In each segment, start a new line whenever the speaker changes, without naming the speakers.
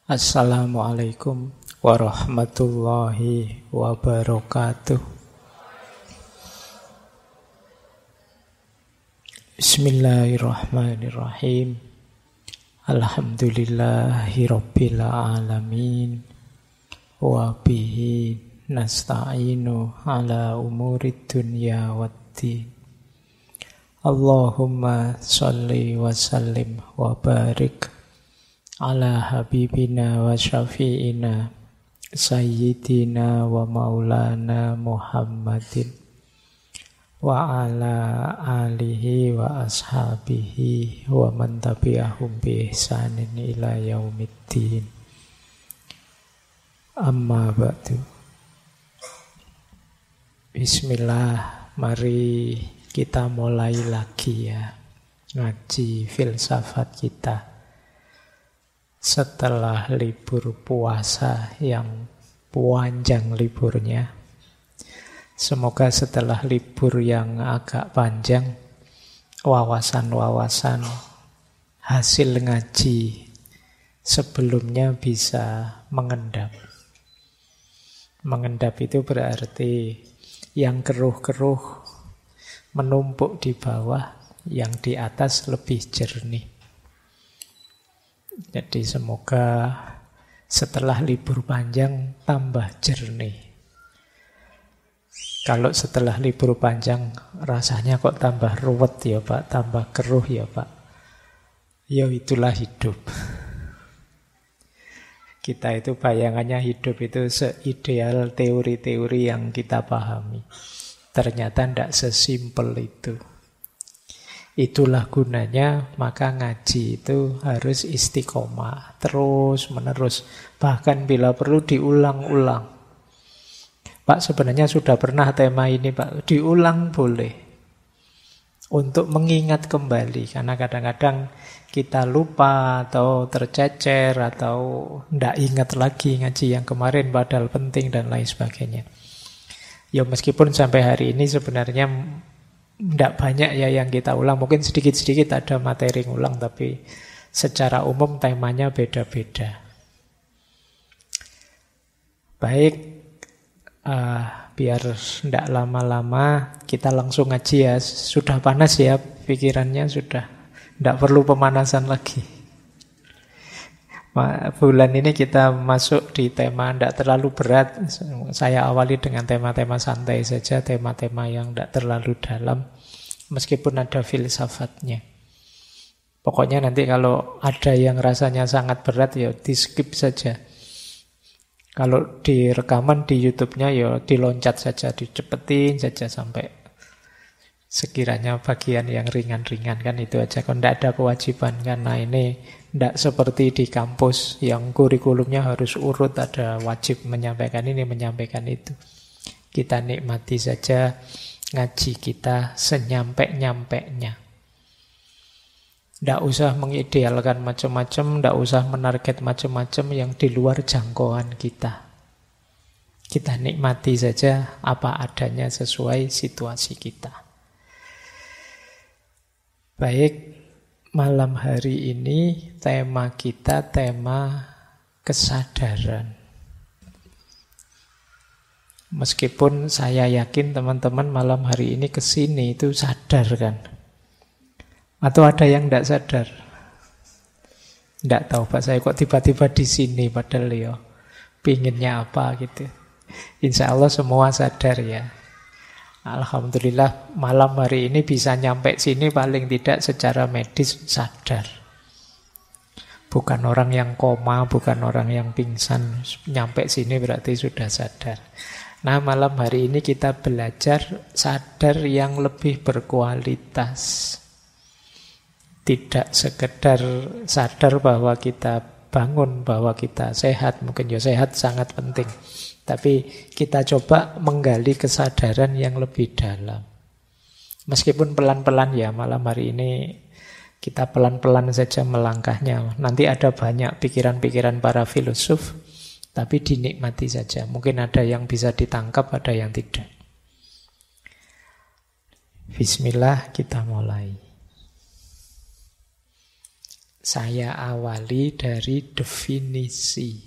Assalamualaikum warahmatullahi wabarakatuh. Bismillahirrahmanirrahim. Alhamdulillahi rabbil alamin. Wa bihi nasta'inu ala umurid dunya waddin. Allahumma salli wa sallim wa barik ala habibina wa syafi'ina sayyidina wa maulana Muhammadin wa ala alihi wa ashabihi wa man tabi'ahum bi ihsanin ila yaumiddin. Amma ba'du. Bismillah, mari kita mulai lagi ya ngaji filsafat kita setelah libur puasa yang panjang liburnya. Semoga setelah libur yang agak panjang, wawasan-wawasan hasil ngaji sebelumnya bisa mengendap. Mengendap itu berarti yang keruh-keruh menumpuk di bawah, yang di atas lebih jernih. Jadi semoga setelah libur panjang tambah jernih. Kalau setelah libur panjang rasanya kok tambah ruwet ya Pak, tambah keruh ya Pak. Ya itulah hidup. Kita itu bayangannya hidup itu seideal teori-teori yang kita pahami. Ternyata tidak sesimpel itu. Itulah gunanya, maka ngaji itu harus istiqomah, terus menerus. Bahkan bila perlu diulang-ulang. Pak, sebenarnya sudah pernah tema ini Pak, diulang boleh. Untuk mengingat kembali, karena kadang-kadang kita lupa atau tercecer atau tidak ingat lagi ngaji yang kemarin padahal penting dan lain sebagainya. Ya meskipun sampai hari ini sebenarnya tidak banyak ya yang kita ulang, mungkin sedikit-sedikit ada materi ngulang, tapi secara umum temanya beda-beda. Baik, biar tidak lama-lama kita langsung ngaji ya. Sudah panas ya pikirannya, sudah tidak perlu pemanasan lagi. Bulan ini kita masuk di tema tidak terlalu berat. Saya awali dengan tema-tema santai saja, tema-tema yang tidak terlalu dalam, meskipun ada filsafatnya. Pokoknya nanti kalau ada yang rasanya sangat berat, ya di skip saja. Kalau di rekaman di YouTube-nya, ya diloncat saja, dicepetin saja sampai sekiranya bagian yang ringan-ringan, kan itu aja. Kalau tidak ada kewajiban, karena ini tidak seperti di kampus yang kurikulumnya harus urut, ada wajib menyampaikan ini, menyampaikan itu. Kita nikmati saja ngaji kita senyampe-nyampeknya. Tidak usah mengidealkan macam-macam, tidak usah menarget macam-macam yang di luar jangkauan kita. Kita nikmati saja apa adanya sesuai situasi kita. Baik, malam hari ini tema kita tema kesadaran. Meskipun saya yakin teman-teman malam hari ini kesini itu sadar kan? Atau ada yang tidak sadar? Tidak tahu Pak, saya kok tiba-tiba di sini padahal ya pinginnya apa gitu. Insya Allah semua sadar ya. Alhamdulillah malam hari ini bisa nyampe sini paling tidak secara medis sadar. Bukan orang yang koma, bukan orang yang pingsan. Nyampe sini berarti sudah sadar. Nah malam hari ini kita belajar sadar yang lebih berkualitas. Tidak sekedar sadar bahwa kita bangun, bahwa kita sehat. Mungkin ya sehat sangat penting. Tapi kita coba menggali kesadaran yang lebih dalam. Meskipun pelan-pelan ya, malam hari ini kita pelan-pelan saja melangkahnya. Nanti ada banyak pikiran-pikiran para filosof, tapi dinikmati saja. Mungkin ada yang bisa ditangkap, ada yang tidak. Bismillah, kita mulai. Saya awali dari definisi.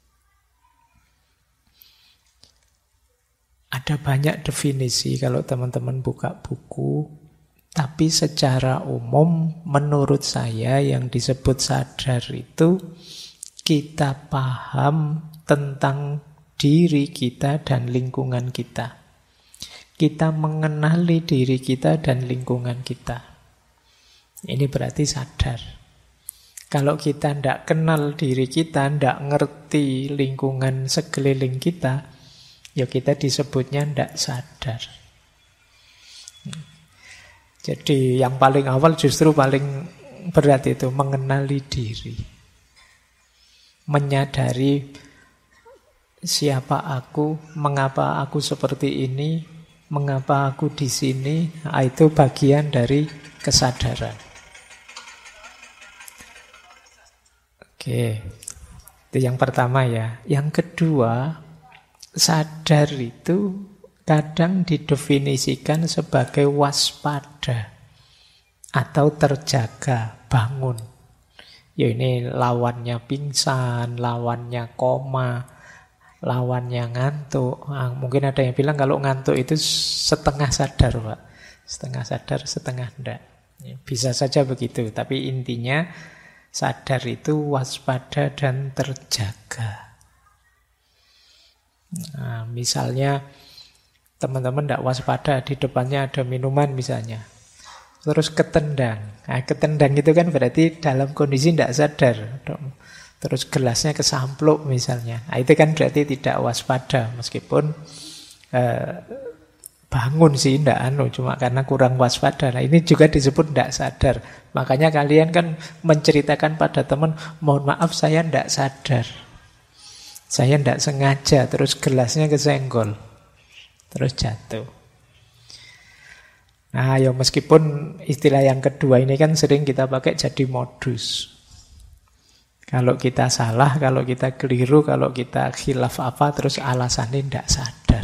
Ada banyak definisi kalau teman-teman buka buku, tapi secara umum menurut saya yang disebut sadar itu kita paham tentang diri kita dan lingkungan kita. Kita mengenali diri kita dan lingkungan kita. Ini berarti sadar. Kalau kita tidak kenal diri kita, tidak ngerti lingkungan sekeliling kita, ya kita disebutnya tidak sadar. Jadi yang paling awal justru paling berat itu mengenali diri. Menyadari siapa aku, mengapa aku seperti ini, mengapa aku di sini. Itu bagian dari kesadaran. Oke, itu yang pertama ya. Yang kedua, sadar itu kadang didefinisikan sebagai waspada atau terjaga, bangun. Ya ini lawannya pingsan, lawannya koma, lawannya ngantuk. Mungkin ada yang bilang kalau ngantuk itu setengah sadar, Pak. Setengah sadar, setengah enggak. Bisa saja begitu, tapi intinya sadar itu waspada dan terjaga. Nah, misalnya teman-teman tidak waspada, di depannya ada minuman misalnya, terus ketendang. Nah, ketendang itu kan berarti dalam kondisi tidak sadar. Terus gelasnya kesampluk misalnya. Nah, itu kan berarti tidak waspada, meskipun bangun sih tidak cuma karena kurang waspada. Nah, ini juga disebut tidak sadar. Makanya kalian kan menceritakan pada teman, mohon maaf saya tidak sadar. Saya tidak sengaja, terus gelasnya kesenggol, terus jatuh. Nah, ya meskipun istilah yang kedua ini kan sering kita pakai jadi modus. Kalau kita salah, kalau kita keliru, kalau kita khilaf apa, terus alasannya tidak sadar.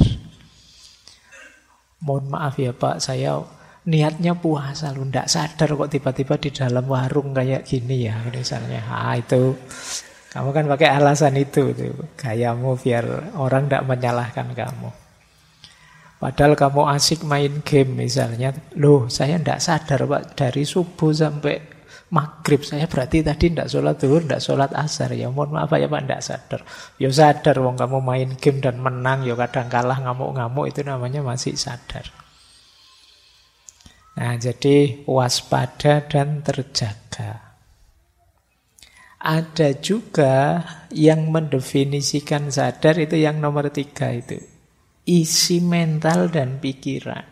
Mohon maaf ya Pak, saya niatnya puasa loh, tidak sadar kok tiba-tiba di dalam warung kayak gini ya, misalnya. Itu kamu kan pakai alasan itu gayamu biar orang tidak menyalahkan kamu. Padahal kamu asik main game misalnya. Loh, saya tidak sadar Pak, dari subuh sampai maghrib saya berarti tadi tidak sholat zuhur, tidak sholat asar. Ya mohon maaf ya Pak, tidak sadar. Ya sadar, wong kamu main game dan menang, ya kadang kalah ngamuk-ngamuk, itu namanya masih sadar. Nah, jadi waspada dan terjaga. Ada juga yang mendefinisikan sadar itu yang nomor 3 itu. Isi mental dan pikiran.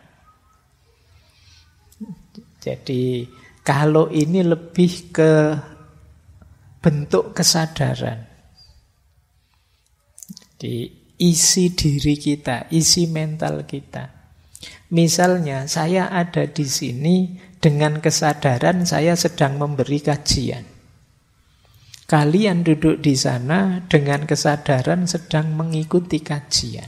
Jadi kalau ini lebih ke bentuk kesadaran. Jadi isi diri kita, isi mental kita. Misalnya saya ada di sini dengan kesadaran saya sedang memberi kajian. Kalian duduk di sana dengan kesadaran sedang mengikuti kajian.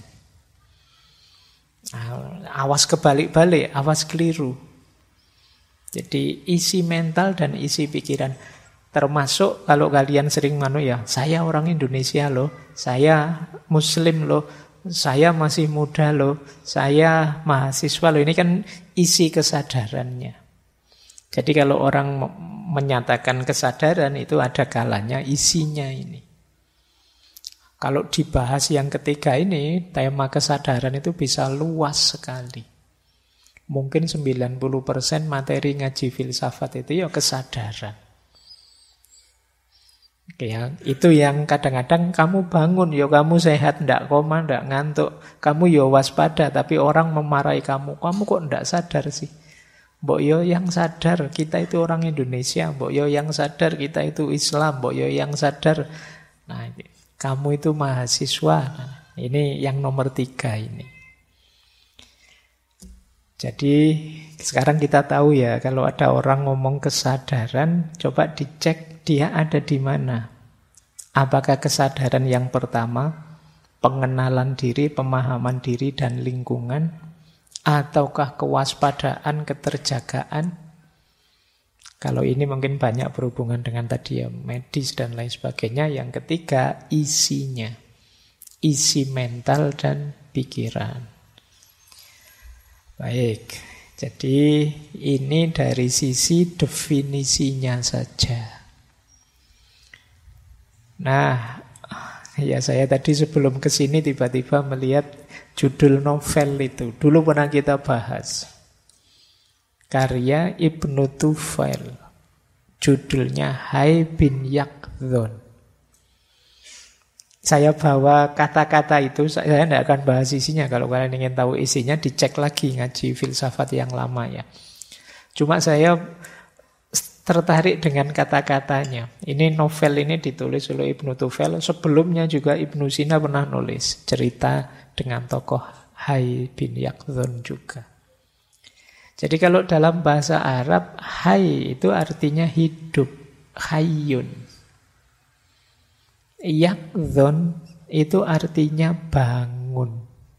Awas kebalik-balik, awas keliru. Jadi isi mental dan isi pikiran. Termasuk kalau kalian sering saya orang Indonesia loh, saya Muslim loh, saya masih muda loh, saya mahasiswa loh. Ini kan isi kesadarannya. Jadi kalau orang menyatakan kesadaran itu ada kalanya isinya ini. Kalau dibahas yang ketiga ini, tema kesadaran itu bisa luas sekali. Mungkin 90% materi ngaji filsafat itu ya kesadaran. Ya, itu yang kadang-kadang kamu bangun, ya kamu sehat, ndak koma, ndak ngantuk. Kamu ya waspada, tapi orang memarahi kamu. Kamu kok ndak sadar sih? Mbok yo yang sadar kita itu orang Indonesia, mbok yo yang sadar kita itu Islam, mbok yo yang sadar. Nah, kamu itu mahasiswa. Nah, ini yang nomor 3 ini. Jadi sekarang kita tahu ya, kalau ada orang ngomong kesadaran, coba dicek dia ada di mana. Apakah kesadaran yang pertama, pengenalan diri, pemahaman diri dan lingkungan, ataukah kewaspadaan, keterjagaan, Kalau ini mungkin banyak berhubungan dengan tadi ya, medis dan lain sebagainya. Yang ketiga, isinya. Isi mental dan pikiran. Baik, jadi ini dari sisi definisinya saja. Nah, ya saya tadi sebelum ke sini tiba-tiba melihat judul novel itu. Dulu pernah kita bahas. Karya Ibnu Tufail. Judulnya Hai bin Yaqdhan. Saya bawa kata-kata itu, saya tidak akan bahas isinya. Kalau kalian ingin tahu isinya, dicek lagi ngaji filsafat yang lama ya. Cuma saya tertarik dengan kata-katanya. Ini novel ini ditulis oleh Ibnu Tufail. Sebelumnya juga Ibnu Sina pernah nulis cerita dengan tokoh Hai bin Yaqdhan juga. Jadi kalau dalam bahasa Arab, Hai itu artinya hidup, hayyun. Yaqdhan itu artinya bangun.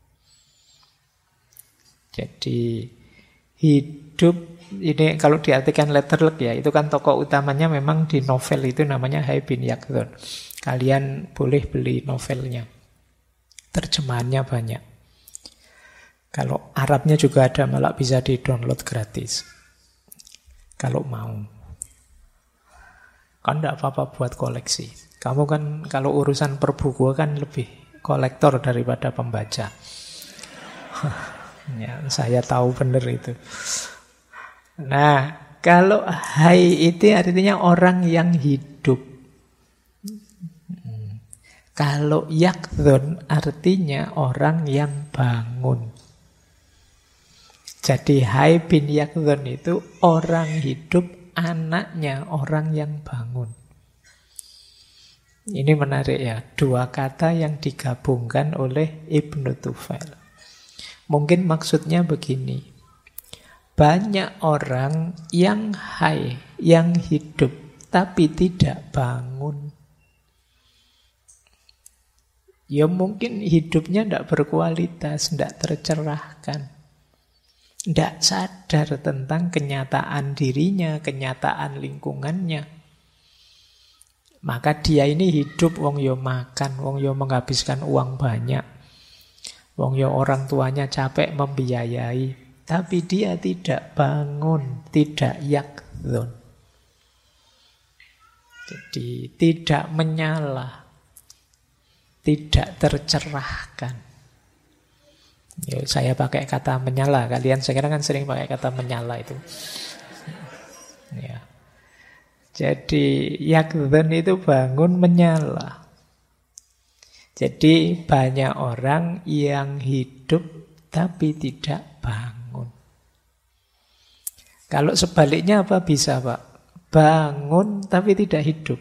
Jadi hidup, ini kalau diartikan letterlek ya, itu kan tokoh utamanya memang di novel itu namanya Hai bin Yaqdhan. Kalian boleh beli novelnya. Terjemahannya banyak. Kalau Arabnya juga ada, malah bisa di-download gratis. Kalau mau. Kan tidak apa-apa buat koleksi. Kamu kan kalau urusan perbukuan kan lebih kolektor daripada pembaca. Ya, saya tahu benar itu. Nah, kalau Hai itu artinya orang yang hidup. Kalau Yaqdhan artinya orang yang bangun. Jadi Hai bin Yaqdhan itu orang hidup, anaknya orang yang bangun. Ini menarik ya, dua kata yang digabungkan oleh Ibnu Tufail. Mungkin maksudnya begini. Banyak orang yang hai, yang hidup, tapi tidak bangun. Ya mungkin hidupnya tidak berkualitas, tidak tercerahkan. Tidak sadar tentang kenyataan dirinya, kenyataan lingkungannya. Maka dia ini hidup, wong yo makan, wong yo menghabiskan uang banyak. Wong yo orang tuanya capek membiayai. Tapi dia tidak bangun, tidak yaqdhan. Jadi tidak menyala, tidak tercerahkan. Ya, saya pakai kata menyala. Kalian sekarang kan sering pakai kata menyala itu. Ya. Jadi yaqdhan itu bangun menyala. Jadi banyak orang yang hidup tapi tidak bangun. Kalau sebaliknya apa bisa, Pak? Bangun tapi tidak hidup.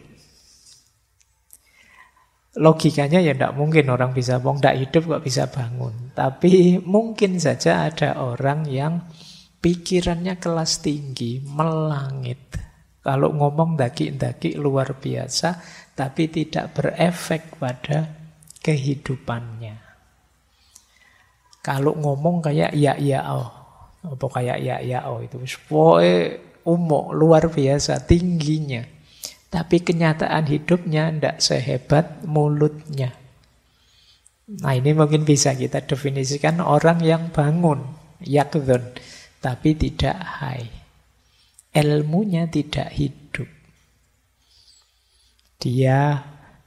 Logikanya ya tidak mungkin orang bisa tidak hidup kok bisa bangun. Tapi mungkin saja ada orang yang pikirannya kelas tinggi, melangit. Kalau ngomong daki-daki luar biasa, tapi tidak berefek pada kehidupannya. Kalau ngomong kayak ya-ya-oh, apa kayak ya-ya-oh itu, pokoknya umum, luar biasa, tingginya. Tapi kenyataan hidupnya tidak sehebat mulutnya. Nah ini mungkin bisa kita definisikan orang yang bangun, yaqdhan, tapi tidak hai. Ilmunya tidak hidup. Dia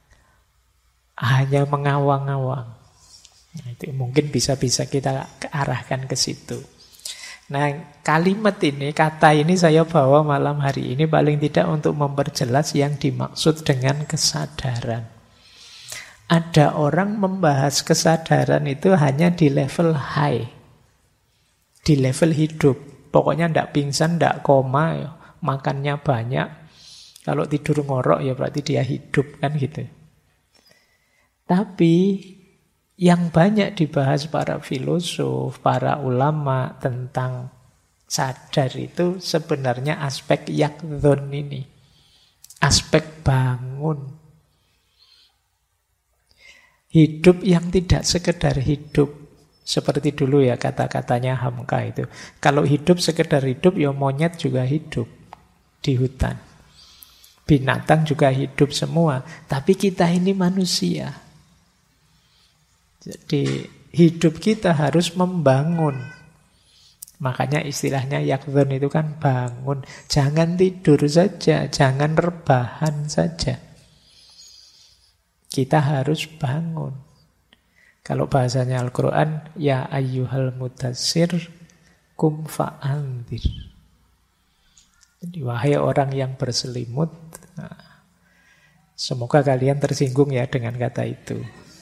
hanya mengawang-awang. Nah, itu mungkin bisa-bisa kita arahkan ke situ. Nah, kalimat ini, kata ini saya bawa malam hari ini paling tidak untuk memperjelas yang dimaksud dengan kesadaran. Ada orang membahas kesadaran itu hanya di level high, di level hidup. Pokoknya tidak pingsan, tidak koma, makannya banyak. Kalau tidur ngorok ya berarti dia hidup, kan gitu. Tapi yang banyak dibahas para filosof, para ulama tentang sadar itu sebenarnya aspek yaqdhan ini. Aspek bangun. Hidup yang tidak sekedar hidup. Seperti dulu ya kata-katanya Hamka itu. Kalau hidup sekedar hidup, ya monyet juga hidup. di hutan. Binatang juga hidup semua, tapi kita ini manusia. Jadi hidup kita harus membangun. Makanya istilahnya yakdhun itu kan bangun. Jangan tidur saja, jangan rebahan saja. Kita harus bangun. Kalau bahasanya Al-Quran, ya ayyuhal mudassir kum fa'andir. Jadi wahai orang yang berselimut, nah, semoga kalian tersinggung ya dengan kata itu.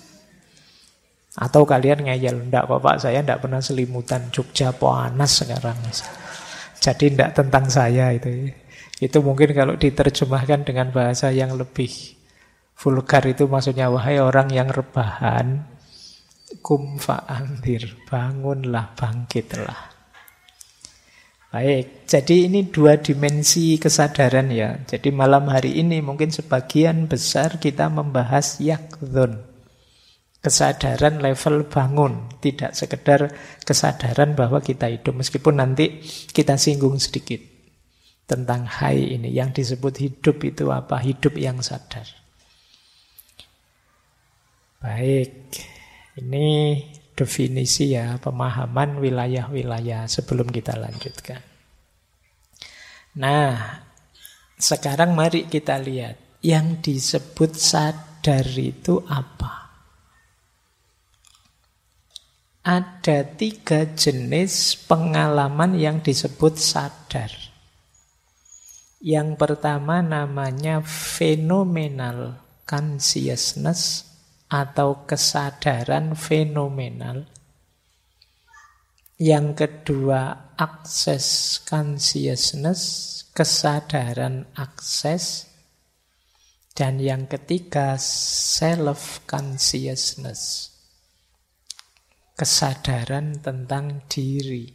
Atau kalian ngeyel, enggak kok Pak, saya enggak pernah selimutan, Jogja panas sekarang. Jadi enggak tentang saya itu. Itu mungkin kalau diterjemahkan dengan bahasa yang lebih vulgar itu maksudnya, wahai orang yang rebahan, kum fa'andir, bangunlah, bangkitlah. Baik, jadi ini dua dimensi kesadaran ya. Jadi malam hari ini mungkin sebagian besar kita membahas yakdhun. Kesadaran level bangun, tidak sekedar kesadaran bahwa kita hidup. Meskipun nanti kita singgung sedikit tentang hai ini. Yang disebut hidup itu apa? Hidup yang sadar. Baik, ini definisi ya, pemahaman wilayah-wilayah sebelum kita lanjutkan. Nah, sekarang mari kita lihat yang disebut sadar itu apa. Ada 3 jenis pengalaman yang disebut sadar. Yang pertama namanya phenomenal consciousness atau kesadaran fenomenal. Yang kedua, access consciousness, kesadaran akses. Dan yang ketiga, self consciousness, kesadaran tentang diri.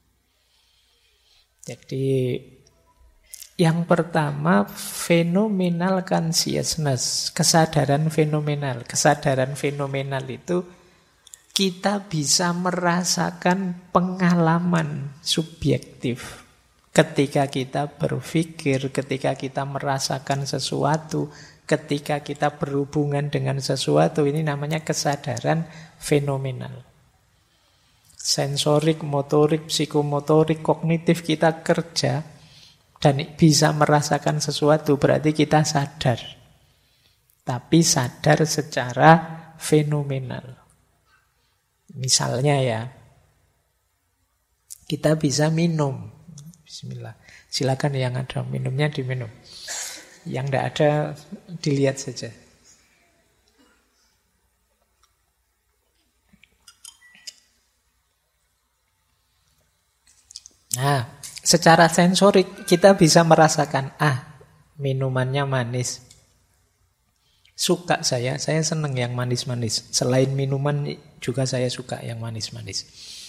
Jadi yang pertama, phenomenal consciousness, kesadaran fenomenal. Kesadaran fenomenal itu kita bisa merasakan pengalaman subjektif. Ketika kita berpikir, ketika kita merasakan sesuatu, ketika kita berhubungan dengan sesuatu, ini namanya kesadaran fenomenal. Sensorik, motorik, psikomotorik, kognitif kita kerja dan bisa merasakan sesuatu, berarti kita sadar. Tapi sadar secara fenomenal. Misalnya ya, kita bisa minum. Bismillah. Silakan yang ada minumnya diminum. Yang tidak ada dilihat saja. Nah, secara sensorik kita bisa merasakan, minumannya manis. Suka saya senang yang manis-manis. Selain minuman juga saya suka yang manis-manis.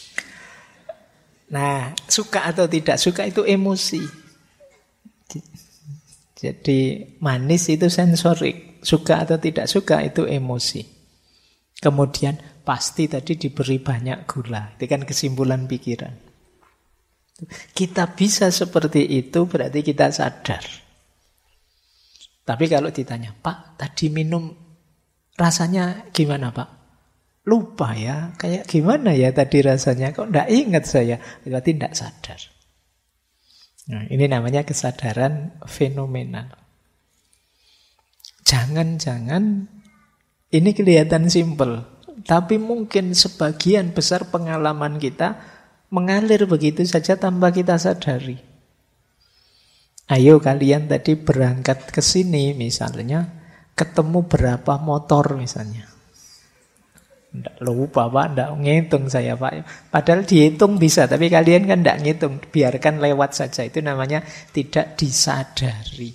Nah, suka atau tidak suka itu emosi. Jadi manis itu sensorik, suka atau tidak suka itu emosi. Kemudian pasti tadi diberi banyak gula. Itu kan kesimpulan pikiran. Kita bisa seperti itu berarti kita sadar. Tapi kalau ditanya, Pak, tadi minum rasanya gimana Pak? Lupa ya, kayak gimana ya tadi rasanya? Kok enggak ingat saya? Berarti enggak sadar. Nah, ini namanya kesadaran fenomenal. Jangan-jangan ini kelihatan simpel, tapi mungkin sebagian besar pengalaman kita mengalir begitu saja tanpa kita sadari. Ayo kalian tadi berangkat ke sini misalnya, ketemu berapa motor misalnya. Nggak lupa Pak, nggak ngitung saya Pak. Padahal dihitung bisa, tapi kalian kan nggak ngitung. Biarkan lewat saja, itu namanya tidak disadari.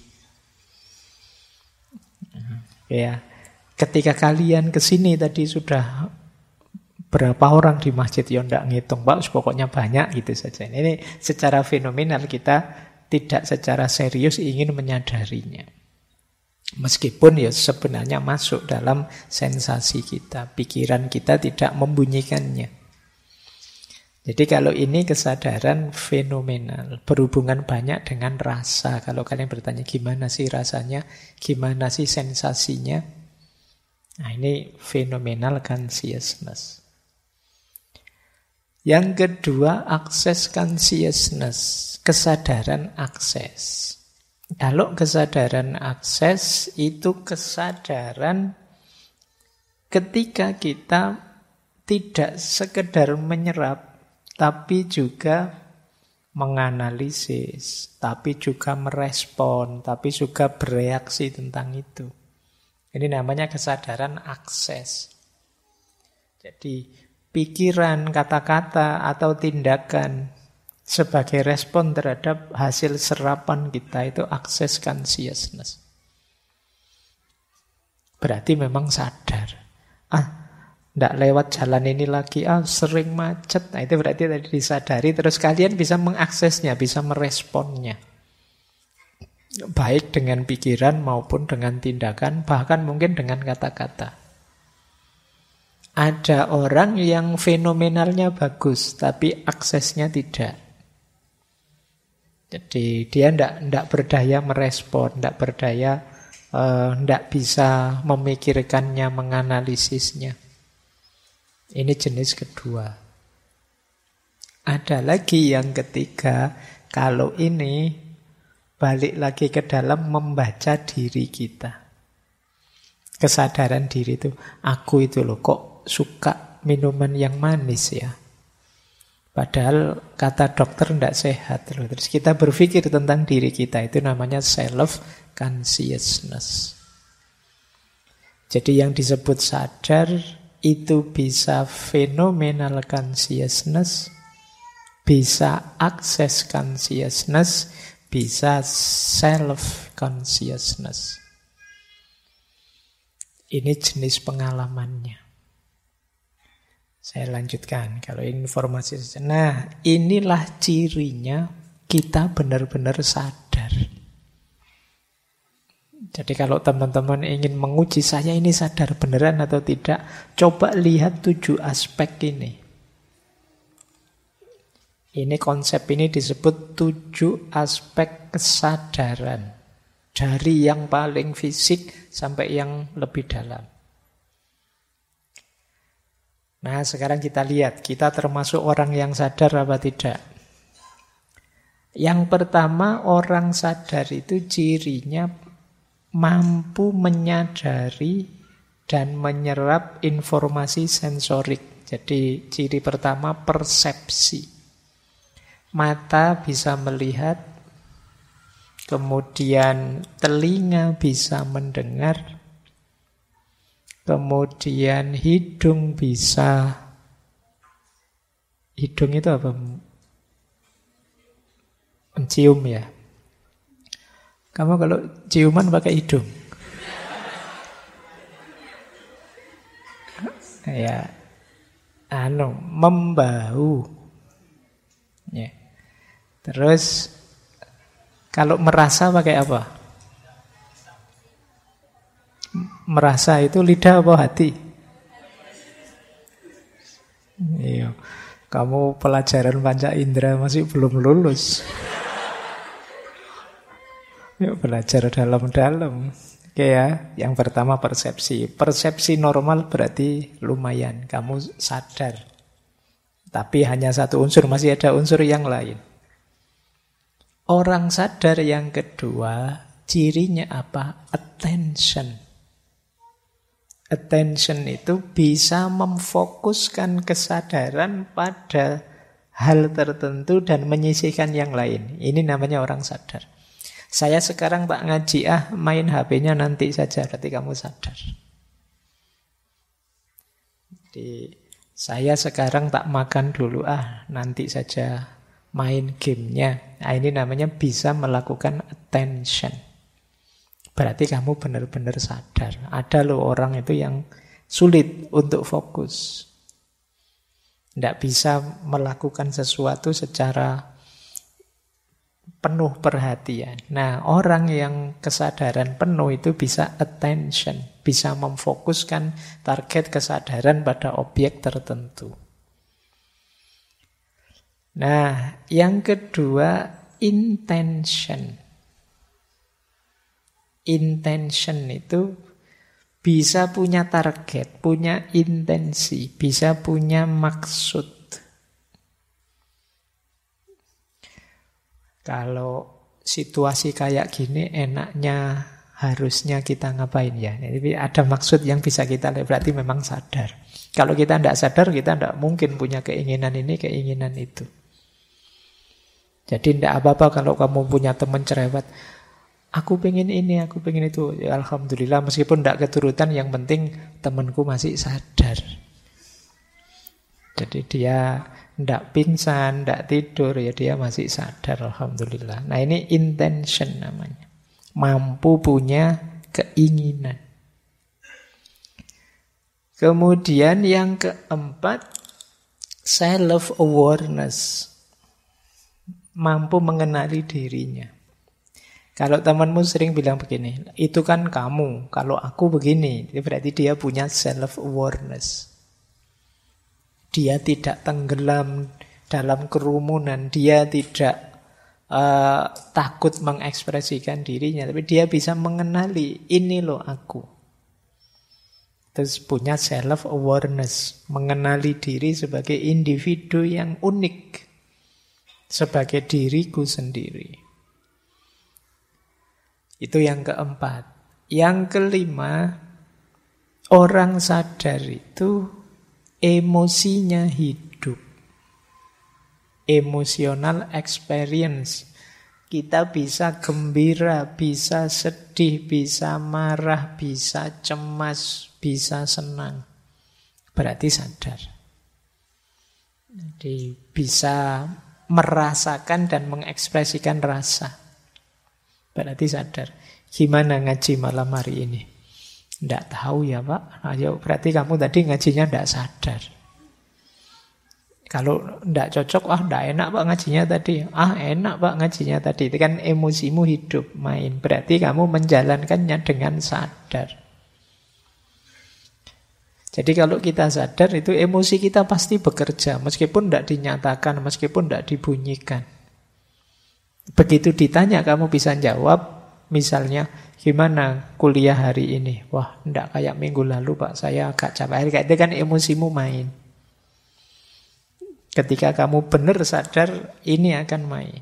Ya, ketika kalian ke sini tadi sudah berapa orang di masjid, ya ndak ngitung Pak, pokoknya banyak gitu saja. Ini secara fenomenal kita tidak secara serius ingin menyadarinya. Meskipun ya sebenarnya masuk dalam sensasi kita, pikiran kita tidak membunyikannya. Jadi kalau ini kesadaran fenomenal, berhubungan banyak dengan rasa. Kalau kalian bertanya gimana sih rasanya, gimana sih sensasinya, nah ini phenomenal consciousness. Yang kedua, access consciousness, kesadaran akses. Kalau kesadaran akses itu kesadaran ketika kita tidak sekedar menyerap, tapi juga menganalisis, tapi juga merespon, tapi juga bereaksi tentang itu. Ini namanya kesadaran akses. Jadi pikiran, kata-kata, atau tindakan sebagai respon terhadap hasil serapan kita itu access consciousness. Berarti memang sadar. Tidak lewat jalan ini lagi, sering macet. Nah, itu berarti tadi disadari, terus kalian bisa mengaksesnya, bisa meresponnya. Baik dengan pikiran maupun dengan tindakan, bahkan mungkin dengan kata-kata. Ada orang yang fenomenalnya bagus, tapi aksesnya tidak. Jadi dia tidak berdaya merespon, tidak berdaya, tidak bisa memikirkannya, menganalisisnya. Ini jenis kedua. Ada lagi yang ketiga, kalau ini balik lagi ke dalam membaca diri kita. Kesadaran diri itu, aku itu loh kok suka minuman yang manis ya. Padahal kata dokter tidak sehat. Terus kita berpikir tentang diri kita, itu namanya self-consciousness. Jadi yang disebut sadar itu bisa phenomenal consciousness, bisa access consciousness, bisa self-consciousness. Ini jenis pengalamannya. Saya lanjutkan, kalau informasi. Nah, inilah cirinya kita benar-benar sadar. Jadi kalau teman-teman ingin menguji saya ini sadar beneran atau tidak, coba lihat 7 aspek ini. Ini konsep ini disebut 7 aspek kesadaran. Dari yang paling fisik sampai yang lebih dalam. Nah, sekarang kita lihat, kita termasuk orang yang sadar apa tidak. Yang pertama, orang sadar itu cirinya mampu menyadari dan menyerap informasi sensorik. Jadi ciri pertama persepsi. Mata bisa melihat, kemudian telinga bisa mendengar, kemudian hidung bisa, hidung itu apa? Mencium ya. Kamu kalau ciuman pakai hidung? Ya, membau. Ya. Terus kalau merasa pakai apa? Merasa itu lidah apa hati? Iya. Kamu pelajaran panca indera masih belum lulus. Yuk belajar dalam-dalam. Oke ya, yang pertama persepsi. Persepsi normal berarti lumayan, kamu sadar. Tapi hanya satu unsur, masih ada unsur yang lain. Orang sadar yang kedua, cirinya apa? Attention. Attention itu bisa memfokuskan kesadaran pada hal tertentu dan menyisihkan yang lain. Ini namanya orang sadar. Saya sekarang tak ngaji, main HP-nya nanti saja, berarti kamu sadar. Jadi, saya sekarang tak makan dulu, nanti saja main gamenya. Nah, ini namanya bisa melakukan attention. Berarti kamu benar-benar sadar. Ada loh orang itu yang sulit untuk fokus. Tidak bisa melakukan sesuatu secara penuh perhatian. Nah, orang yang kesadaran penuh itu bisa attention, bisa memfokuskan target kesadaran pada objek tertentu. Nah, yang kedua, intention. Intention itu bisa punya target, punya intensi, bisa punya maksud. Kalau situasi kayak gini enaknya harusnya kita ngapain ya? Jadi ada maksud yang bisa kita lihat, berarti memang sadar. Kalau kita tidak sadar, kita tidak mungkin punya keinginan ini, keinginan itu. Jadi tidak apa-apa kalau kamu punya teman cerewet. Aku pengen ini, aku pengen itu. Ya, alhamdulillah, meskipun tidak keturutan, yang penting temanku masih sadar. Jadi dia tidak pingsan, tidak tidur, ya dia masih sadar, alhamdulillah. Nah ini intention namanya. Mampu punya keinginan. Kemudian yang keempat, self-awareness. Mampu mengenali dirinya. Kalau temanmu sering bilang begini, itu kan kamu, kalau aku begini, berarti dia punya self-awareness. Dia tidak tenggelam dalam kerumunan, dia tidak takut mengekspresikan dirinya, tapi dia bisa mengenali, ini loh aku. Terus punya self-awareness, mengenali diri sebagai individu yang unik, sebagai diriku sendiri. Itu yang keempat. Yang kelima, orang sadar itu emosinya hidup. Emotional experience. Kita bisa gembira, bisa sedih, bisa marah, bisa cemas, bisa senang. Berarti sadar. Jadi bisa merasakan dan mengekspresikan rasa. Berarti sadar. Gimana ngaji malam hari ini? Tidak tahu ya Pak. Ayo, berarti kamu tadi ngajinya tidak sadar. Kalau tidak cocok, tidak enak Pak ngajinya tadi. Enak Pak ngajinya tadi. Itu kan emosimu hidup, main. Berarti kamu menjalankannya dengan sadar. Jadi kalau kita sadar, itu emosi kita pasti bekerja. Meskipun tidak dinyatakan, meskipun tidak dibunyikan. Begitu ditanya kamu bisa jawab, misalnya gimana kuliah hari ini? Wah, enggak kayak minggu lalu Pak, saya agak capek. Kayak itu kan emosimu main. Ketika kamu benar sadar, ini akan main.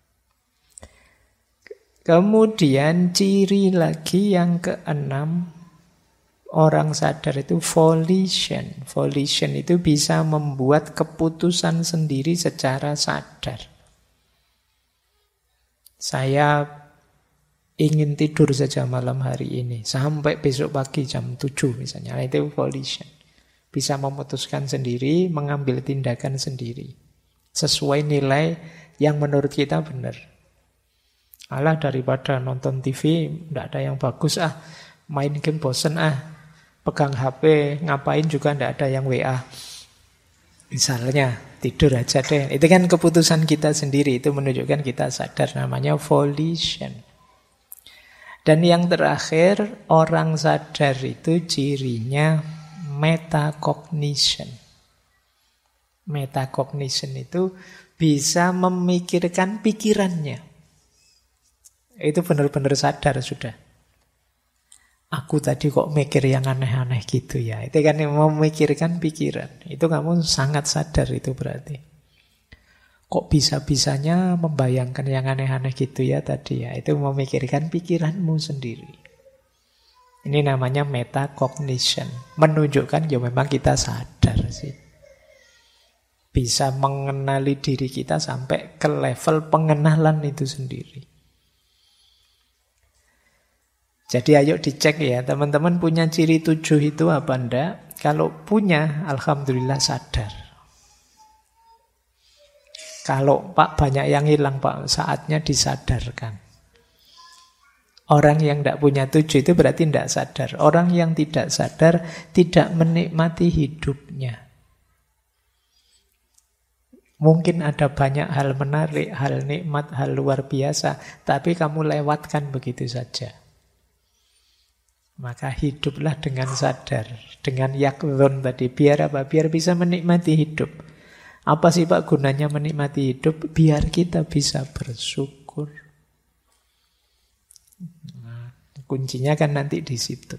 Kemudian ciri lagi yang keenam, orang sadar itu volition. Volition itu bisa membuat keputusan sendiri secara sadar. Saya ingin tidur saja malam hari ini sampai besok pagi jam 7 misalnya. Nah, itu volition. Bisa memutuskan sendiri, mengambil tindakan sendiri. Sesuai nilai yang menurut kita benar. Alah, daripada nonton TV, tidak ada yang bagus main game bosen pegang HP, ngapain juga tidak ada yang WA. Misalnya, tidur aja deh. Itu kan keputusan kita sendiri. Itu menunjukkan kita sadar. Namanya volition. Dan yang terakhir, orang sadar itu cirinya metacognition. Metacognition itu bisa memikirkan pikirannya. Itu benar-benar sadar sudah. Aku tadi kok mikir yang aneh-aneh gitu ya. Itu kan yang memikirkan pikiran. Itu kamu sangat sadar itu berarti. Kok bisa-bisanya membayangkan yang aneh-aneh gitu ya tadi ya. Itu memikirkan pikiranmu sendiri. Ini namanya metacognition. Menunjukkan ya memang kita sadar sih. Bisa mengenali diri kita sampai ke level pengenalan itu sendiri. Jadi ayo dicek ya, teman-teman punya ciri 7 itu apa enggak? Kalau punya, alhamdulillah sadar. Kalau Pak banyak yang hilang Pak, saatnya disadarkan. Orang yang tidak punya 7 itu berarti tidak sadar. Orang yang tidak sadar tidak menikmati hidupnya. Mungkin ada banyak hal menarik, hal nikmat, hal luar biasa, tapi kamu lewatkan begitu saja. Maka hiduplah dengan sadar, dengan yakdhon tadi. Biar apa? Biar bisa menikmati hidup. Apa sih Pak gunanya menikmati hidup? Biar kita bisa bersyukur. Nah, kuncinya kan nanti di situ.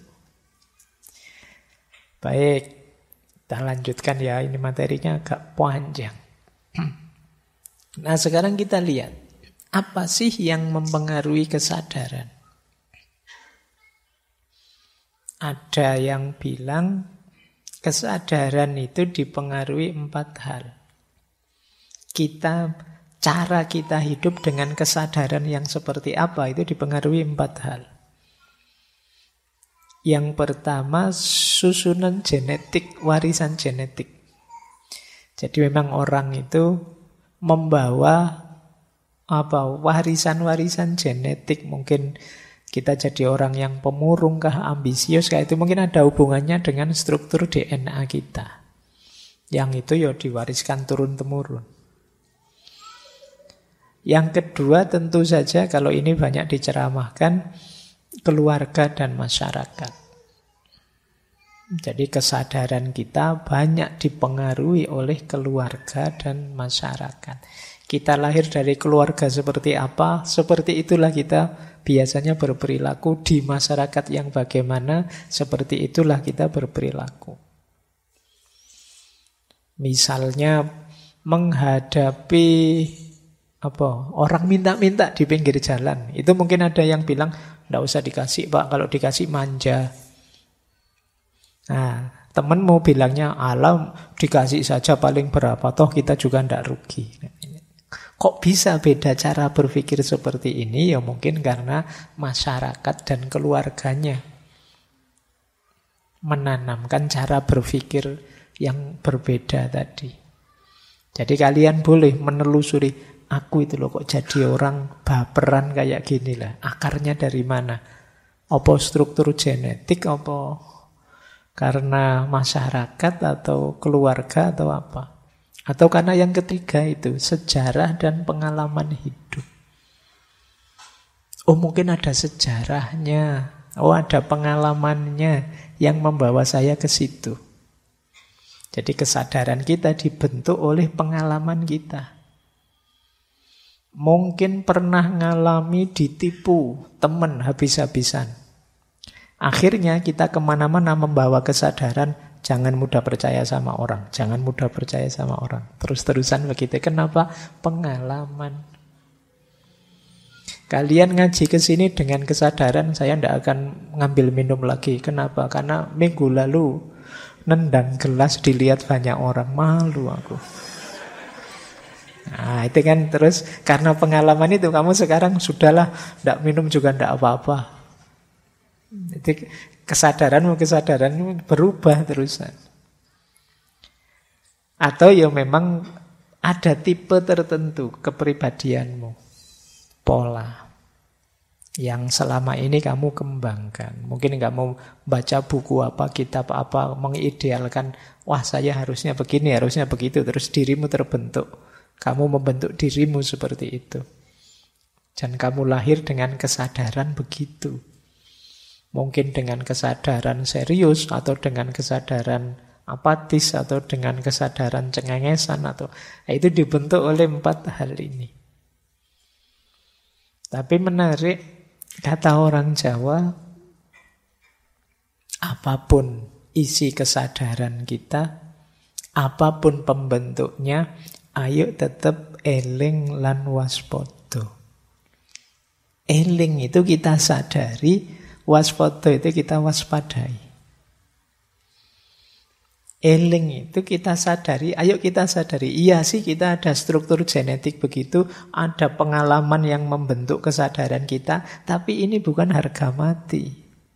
Baik, kita lanjutkan ya. Ini materinya agak panjang. Nah, sekarang kita lihat. Apa sih yang mempengaruhi kesadaran? Ada yang bilang kesadaran itu dipengaruhi 4 hal. Cara kita hidup dengan kesadaran yang seperti apa itu dipengaruhi 4 hal. Yang pertama, susunan genetik, warisan genetik. Jadi memang orang itu membawa warisan genetik. Mungkin kita jadi orang yang pemurung kah, ambisius kayak itu, mungkin ada hubungannya dengan struktur DNA kita. Yang itu ya diwariskan turun-temurun. Yang kedua tentu saja kalau ini banyak diceramahkan, keluarga dan masyarakat. Jadi kesadaran kita banyak dipengaruhi oleh keluarga dan masyarakat. Kita lahir dari keluarga seperti apa, seperti itulah kita biasanya berperilaku. Di masyarakat yang bagaimana, seperti itulah kita berperilaku. Misalnya menghadapi orang minta-minta di pinggir jalan. Itu mungkin ada yang bilang, nggak usah dikasih Pak, kalau dikasih manja. Nah, temenmu bilangnya, alam dikasih saja paling berapa, toh kita juga ndak rugi. Kok bisa beda cara berpikir seperti ini? Ya mungkin karena masyarakat dan keluarganya menanamkan cara berpikir yang berbeda tadi. Jadi kalian boleh menelusuri, aku itu loh kok jadi orang baperan kayak gini lah. Akarnya dari mana? Apa struktur genetik, apa karena masyarakat atau keluarga atau apa? Atau karena yang ketiga itu, sejarah dan pengalaman hidup. Oh mungkin ada sejarahnya, oh ada pengalamannya yang membawa saya ke situ. Jadi kesadaran kita dibentuk oleh pengalaman kita. Mungkin pernah ngalami ditipu teman habis-habisan. Akhirnya kita kemana-mana membawa kesadaran, jangan mudah percaya sama orang, jangan mudah percaya sama orang. Terus-terusan begitu. Kenapa? Pengalaman. Kalian ngaji ke sini dengan kesadaran, saya tidak akan ngambil minum lagi. Kenapa? Karena minggu lalu nendang gelas dilihat banyak orang, malu aku. Nah itu kan terus karena pengalaman itu kamu sekarang sudahlah tidak minum juga tidak apa-apa. Jadi kesadaran berubah terusan. Atau ya memang ada tipe tertentu kepribadianmu, pola yang selama ini kamu kembangkan. Mungkin kamu baca buku apa, kitab apa, mengidealkan, wah saya harusnya begini, harusnya begitu. Terus dirimu terbentuk. Kamu membentuk dirimu seperti itu. Dan kamu lahir dengan kesadaran begitu. Mungkin dengan kesadaran serius, atau dengan kesadaran apatis, atau dengan kesadaran cengengesan, atau itu dibentuk oleh 4 hal ini. Tapi menarik, kata orang Jawa, apapun isi kesadaran kita, apapun pembentuknya, ayo tetap eling lan waspada. Eling itu kita sadari, waspada itu kita waspadai. Eling itu kita sadari, ayo kita sadari. Iya sih kita ada struktur genetik begitu, ada pengalaman yang membentuk kesadaran kita, tapi ini bukan harga mati.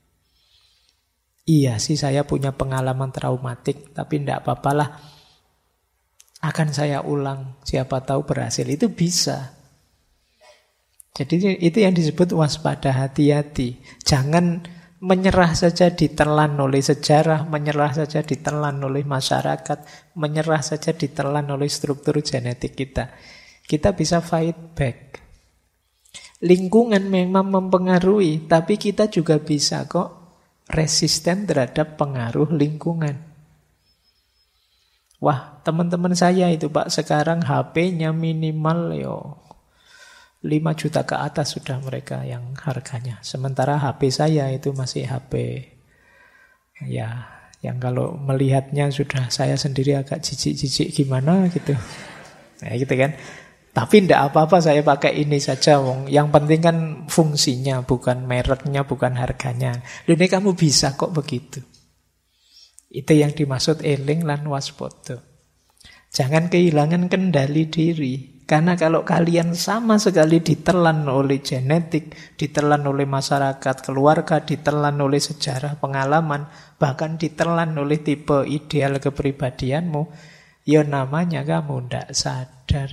Iya sih saya punya pengalaman traumatik, tapi tidak apa-apalah. Akan saya ulang, siapa tahu berhasil. Itu bisa. Jadi itu yang disebut waspada, hati-hati. Jangan menyerah saja ditelan oleh sejarah, menyerah saja ditelan oleh masyarakat, menyerah saja ditelan oleh struktur genetik kita. Kita bisa fight back. Lingkungan memang mempengaruhi, tapi kita juga bisa kok resisten terhadap pengaruh lingkungan. Wah, teman-teman saya itu Pak, sekarang HP-nya minimal 5 juta ke atas sudah mereka yang harganya. Sementara HP saya itu masih HP ya, yang kalau melihatnya sudah saya sendiri agak jijik-jijik gimana gitu. Nah gitu kan. Tapi tidak apa-apa saya pakai ini saja, wong. Yang penting kan fungsinya, bukan mereknya, bukan harganya. Ini kamu bisa kok begitu. Itu yang dimaksud eling lan waspada. Jangan kehilangan kendali diri. Karena kalau kalian sama sekali ditelan oleh genetik, ditelan oleh masyarakat, keluarga, ditelan oleh sejarah, pengalaman, bahkan ditelan oleh tipe ideal kepribadianmu, ya namanya kamu tidak sadar.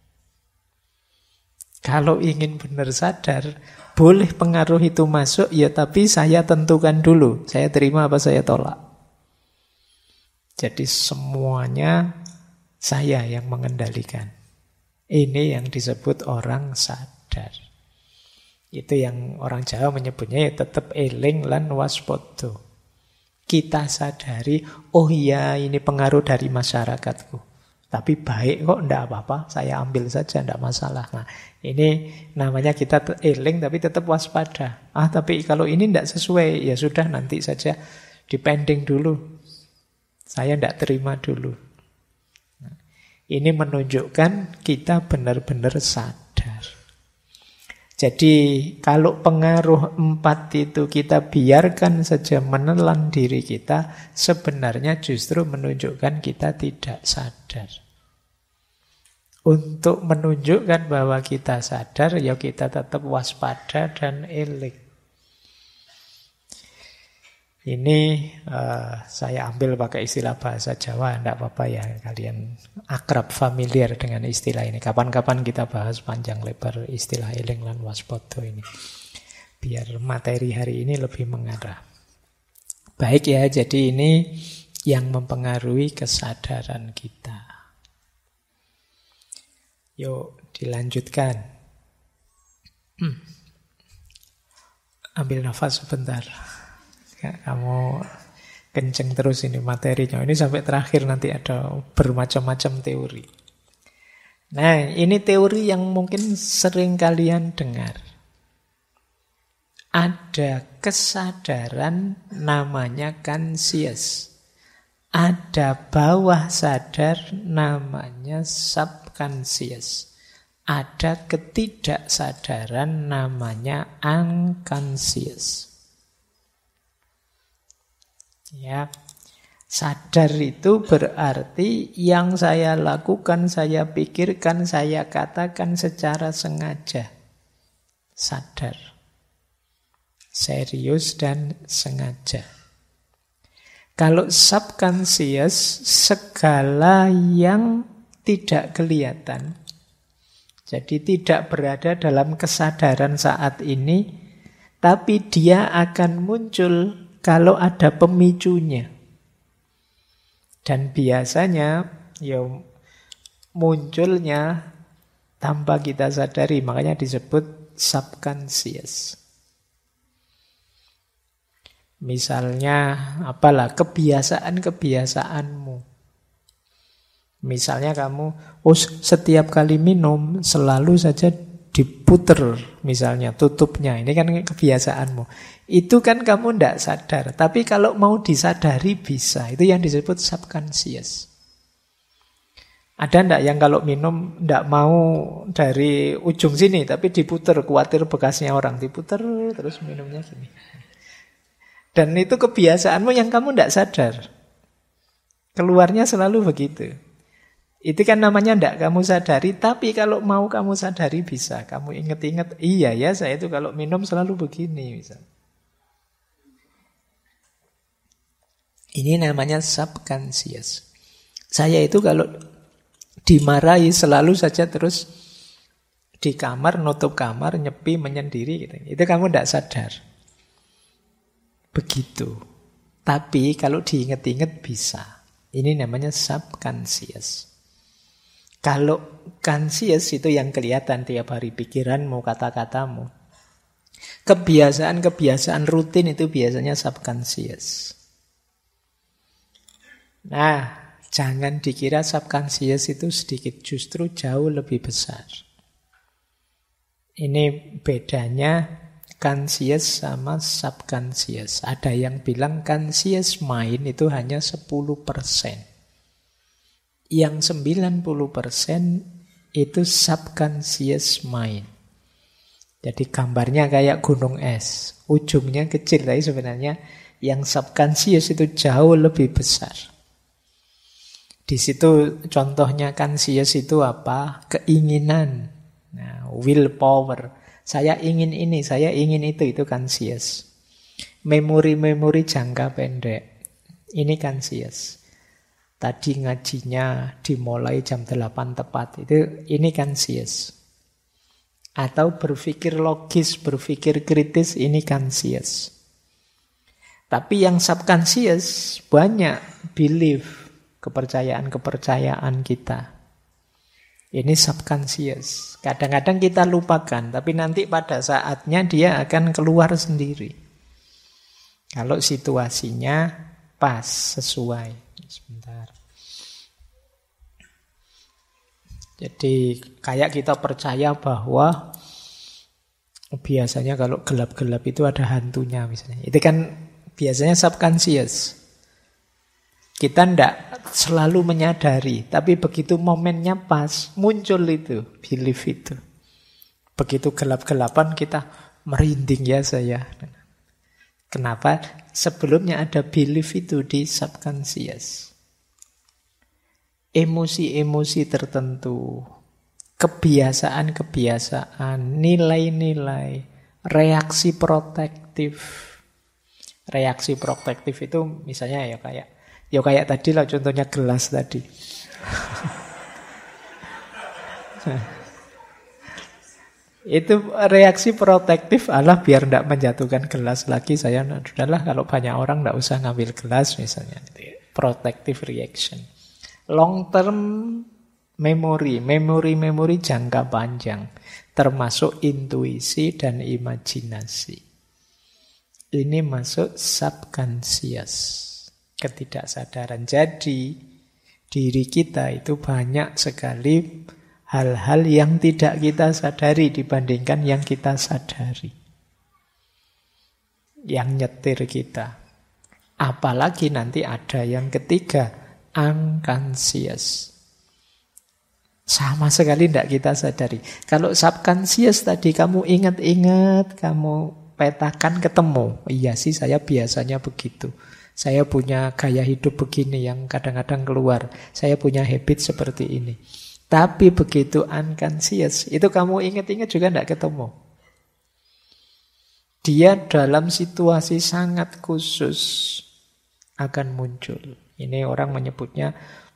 Kalau ingin benar sadar, boleh pengaruh itu masuk, ya tapi saya tentukan dulu, saya terima apa saya tolak. Jadi semuanya saya yang mengendalikan. Ini yang disebut orang sadar. Itu yang orang Jawa menyebutnya ya tetap eling lan waspada. Kita sadari, oh iya ini pengaruh dari masyarakatku. Tapi baik kok, enggak apa-apa, saya ambil saja, enggak masalah. Nah, ini namanya kita eling tapi tetap waspada. Tapi kalau ini enggak sesuai, ya sudah nanti saja, dipending dulu. Saya enggak terima dulu. Nah, ini menunjukkan kita benar-benar sadar. Jadi kalau pengaruh 4 itu kita biarkan saja menelan diri kita, sebenarnya justru menunjukkan kita tidak sadar. Untuk menunjukkan bahwa kita sadar, ya kita tetap waspada dan eling. Ini saya ambil pakai istilah bahasa Jawa, tidak apa-apa ya, kalian akrab, familiar dengan istilah ini. Kapan-kapan kita bahas panjang lebar istilah eling lan waspada ini. Biar materi hari ini lebih mengarah. Baik ya, jadi ini yang mempengaruhi kesadaran kita. Yuk, dilanjutkan. Ambil nafas sebentar. Kamu kenceng terus ini materinya. Ini sampai terakhir nanti ada bermacam-macam teori. Nah, ini teori yang mungkin sering kalian dengar. Ada kesadaran namanya conscious. Ada bawah sadar namanya subconscious. Ada ketidaksadaran namanya unconscious. Ya, sadar itu berarti yang saya lakukan, saya pikirkan, saya katakan secara sengaja. Sadar. Serius dan sengaja. Kalau subconscious, segala yang tidak kelihatan, jadi tidak berada dalam kesadaran saat ini, tapi dia akan muncul kalau ada pemicunya. Dan biasanya ya munculnya tanpa kita sadari, makanya disebut subconscious. Misalnya apalah kebiasaan-kebiasaanmu. Misalnya kamu setiap kali minum selalu saja diputer misalnya tutupnya. Ini kan kebiasaanmu. Itu kan kamu tidak sadar. Tapi kalau mau disadari bisa. Itu yang disebut subconscious. Ada ndak yang kalau minum ndak mau dari ujung sini tapi diputer, khawatir bekasnya orang, diputer terus minumnya gini. Dan itu kebiasaanmu yang kamu ndak sadar. Keluarnya selalu begitu. Itu kan namanya ndak kamu sadari, tapi kalau mau kamu sadari bisa. Kamu inget-inget, iya ya saya itu kalau minum selalu begini misalnya. Ini namanya subconscious. Saya itu kalau dimarahi selalu saja terus di kamar, nutup kamar, nyepi, menyendiri gitu. Itu kamu tidak sadar. Begitu. Tapi kalau diinget-inget bisa. Ini namanya subconscious. Kalau conscious itu yang kelihatan tiap hari, pikiranmu, kata-katamu. Kebiasaan-kebiasaan rutin itu biasanya subconscious. Nah, Jangan dikira subconscious itu sedikit, justru jauh lebih besar. Ini bedanya conscious sama subconscious. Ada yang bilang conscious mind itu hanya 10%. Yang 90% itu subconscious mind. Jadi gambarnya kayak gunung es. Ujungnya kecil, tapi sebenarnya yang subconscious itu jauh lebih besar. Di situ contohnya conscious itu apa? Keinginan. Nah, willpower. Saya ingin ini, saya ingin itu conscious. Memori-memori jangka pendek. Ini conscious. Tadi ngajinya dimulai jam 8 tepat. Ini conscious. Atau berpikir logis, berpikir kritis, ini conscious. Tapi yang subconscious banyak belief, kepercayaan-kepercayaan kita. Ini subconscious. Kadang-kadang kita lupakan, tapi nanti pada saatnya dia akan keluar sendiri. Kalau situasinya pas, sesuai. Sebentar. Jadi kayak kita percaya bahwa biasanya kalau gelap-gelap itu ada hantunya misalnya. Itu kan biasanya subconscious. Kita ndak selalu menyadari, tapi begitu momennya pas, muncul itu, belief itu. Begitu gelap-gelapan kita merinding ya saya. Kenapa? Sebelumnya ada belief itu di subconscious. Emosi-emosi tertentu, kebiasaan-kebiasaan, nilai-nilai, reaksi protektif. Reaksi protektif itu misalnya ya kayak tadi lah contohnya gelas tadi. Itu reaksi protektif Allah biar tidak menjatuhkan gelas lagi. Saya sudahlah kalau banyak orang tidak usah ngambil gelas misalnya. Protective reaction. Long term memori jangka panjang, termasuk intuisi dan imajinasi. Ini masuk subconscious, ketidaksadaran. Jadi diri kita itu banyak sekali hal-hal yang tidak kita sadari dibandingkan yang kita sadari. Yang nyetir kita. Apalagi nanti ada yang ketiga, unconscious. Sama sekali tidak kita sadari. Kalau subconscious tadi kamu ingat-ingat, kamu petakan ketemu. Iya sih saya biasanya begitu. Saya punya gaya hidup begini yang kadang-kadang keluar. Saya punya habit seperti ini. Tapi begitu unconscious, itu kamu ingat-ingat juga tidak ketemu. Dia dalam situasi sangat khusus akan muncul. Ini orang menyebutnya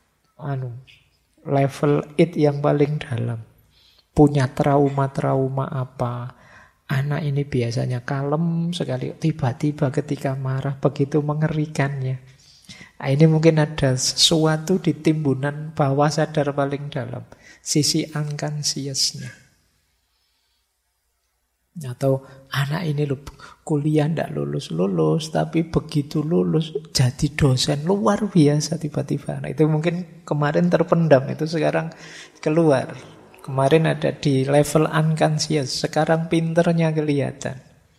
level 8 yang paling dalam. Punya trauma-trauma apa. Anak ini biasanya kalem sekali. Tiba-tiba ketika marah begitu mengerikannya. Nah, ini mungkin ada sesuatu di timbunan bawah sadar paling dalam. Sisi unconsciousnya. Atau anak ini kuliah tidak lulus-lulus, tapi begitu lulus jadi dosen luar biasa tiba-tiba. Nah, itu mungkin kemarin terpendam, itu sekarang keluar. Kemarin ada di level unconscious, sekarang pinternya kelihatan.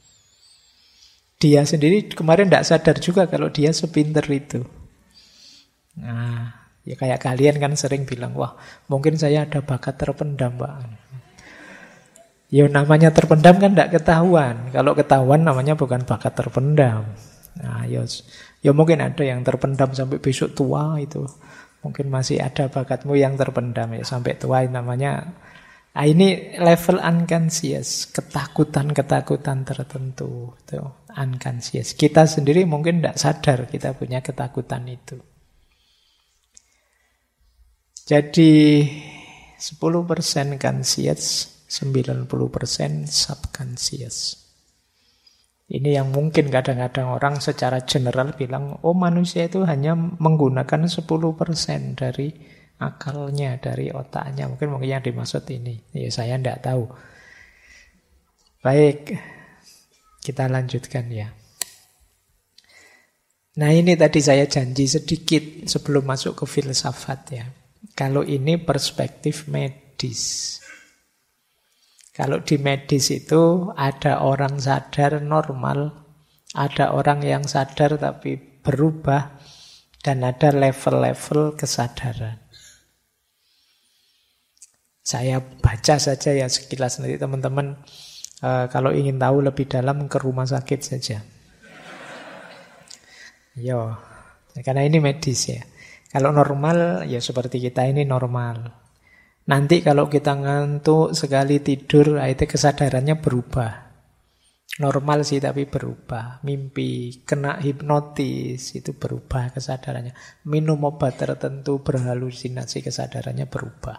Dia sendiri kemarin tidak sadar juga kalau dia sepinter itu. Nah, ya kayak kalian kan sering bilang, wah mungkin saya ada bakat terpendam Pak. Ya namanya terpendam kan tidak ketahuan. Kalau ketahuan namanya bukan bakat terpendam. Nah, ya mungkin ada yang terpendam sampai besok tua itu. Mungkin masih ada bakatmu yang terpendam ya sampai tua namanya. Nah, ini level unconscious, ketakutan-ketakutan tertentu itu unconscious. Kita sendiri mungkin tidak sadar kita punya ketakutan itu. Jadi 10% conscious, 90% subconscious. Ini yang mungkin kadang-kadang orang secara general bilang, oh manusia itu hanya menggunakan 10% dari akalnya, dari otaknya. Mungkin yang dimaksud ini. Ya saya tidak tahu. Baik, kita lanjutkan ya. Nah ini tadi saya janji sedikit sebelum masuk ke filsafat ya. Kalau ini perspektif medis. Kalau di medis itu ada orang sadar normal, ada orang yang sadar tapi berubah, dan ada level-level kesadaran. Saya baca saja ya sekilas, nanti teman-teman kalau ingin tahu lebih dalam ke rumah sakit saja. Yo, karena ini medis ya. Kalau normal ya seperti kita ini normal. Nanti kalau kita ngantuk sekali tidur, itu kesadarannya berubah. Normal sih tapi berubah. Mimpi, kena hipnotis, itu berubah kesadarannya. Minum obat tertentu berhalusinasi, kesadarannya berubah.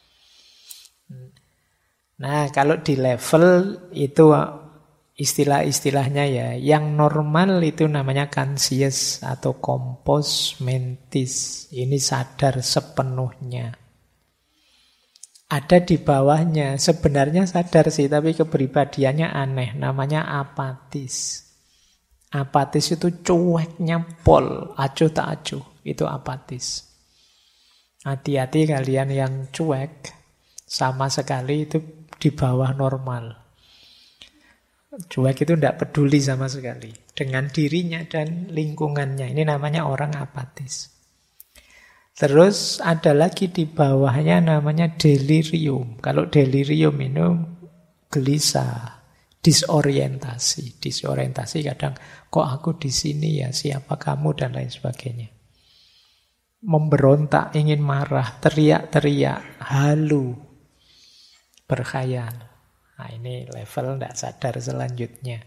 Nah, kalau di level itu istilah-istilahnya ya, yang normal itu namanya conscious atau compos mentis. Ini sadar sepenuhnya. Ada di bawahnya, sebenarnya sadar sih, tapi kepribadiannya aneh, namanya apatis. Apatis itu cueknya pol, acuh tak acuh, itu apatis. Hati-hati kalian yang cuek, sama sekali itu di bawah normal. Cuek itu tidak peduli sama sekali dengan dirinya dan lingkungannya. Ini namanya orang apatis. Terus ada lagi di bawahnya namanya delirium. Kalau delirium itu gelisah, disorientasi. Disorientasi kadang, kok aku di sini ya, siapa kamu dan lain sebagainya. Memberontak, ingin marah, teriak-teriak, halu, berkhayal. Nah ini level tidak sadar selanjutnya.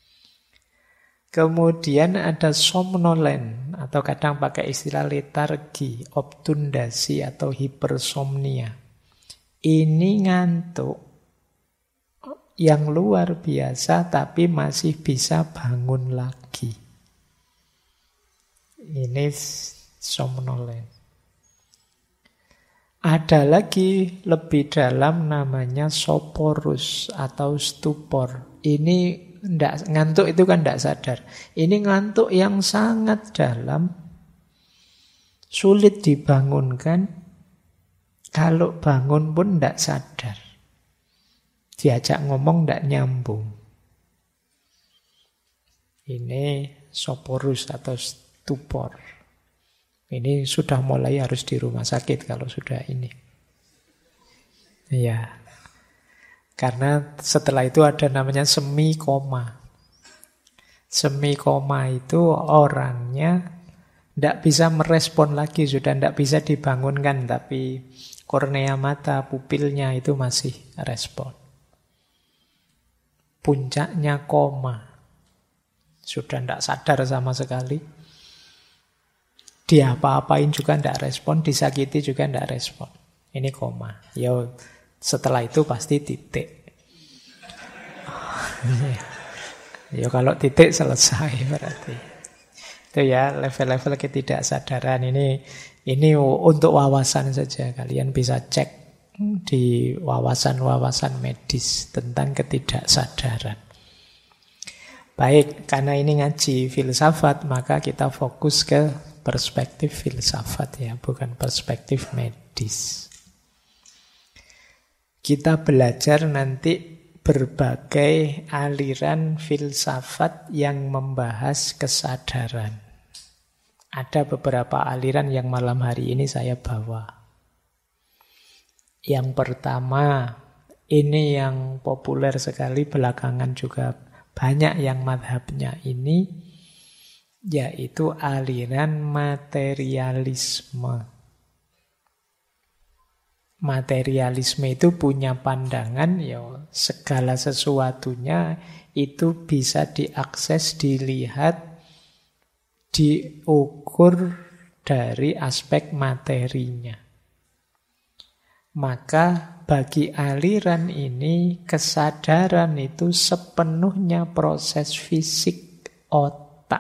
Kemudian ada somnolen, atau kadang pakai istilah letargi, obtundasi atau hipersomnia. Ini ngantuk yang luar biasa tapi masih bisa bangun lagi. Ini somnolen. Ada lagi lebih dalam namanya soporus atau stupor. Ini ngantuk itu kan tidak sadar. Ini ngantuk yang sangat dalam, sulit dibangunkan. Kalau bangun pun tidak sadar. Diajak ngomong tidak nyambung. Ini soporus atau stupor. Ini sudah mulai harus di rumah sakit kalau sudah ini. Ya. Karena setelah itu ada namanya semi koma. Semi koma itu orangnya tidak bisa merespon lagi, sudah tidak bisa dibangunkan, tapi kornea mata, pupilnya itu masih respon. Puncaknya koma. Sudah tidak sadar sama sekali. Dia apa-apain juga tidak respon, disakiti juga tidak respon. Ini koma. Ya, setelah itu pasti titik. Ya kalau titik selesai berarti. Itu ya level-level ketidaksadaran. Ini untuk wawasan saja. Kalian bisa cek di wawasan-wawasan medis tentang ketidaksadaran. Baik, karena ini ngaji filsafat, maka kita fokus ke perspektif filsafat ya, bukan perspektif medis. Kita belajar nanti berbagai aliran filsafat yang membahas kesadaran. Ada beberapa aliran yang malam hari ini saya bawa. Yang pertama, ini yang populer sekali belakangan juga banyak yang madhabnya ini, yaitu aliran materialisme. Materialisme itu punya pandangan ya segala sesuatunya itu bisa diakses, dilihat, diukur dari aspek materinya. Maka bagi aliran ini kesadaran itu sepenuhnya proses fisik otak.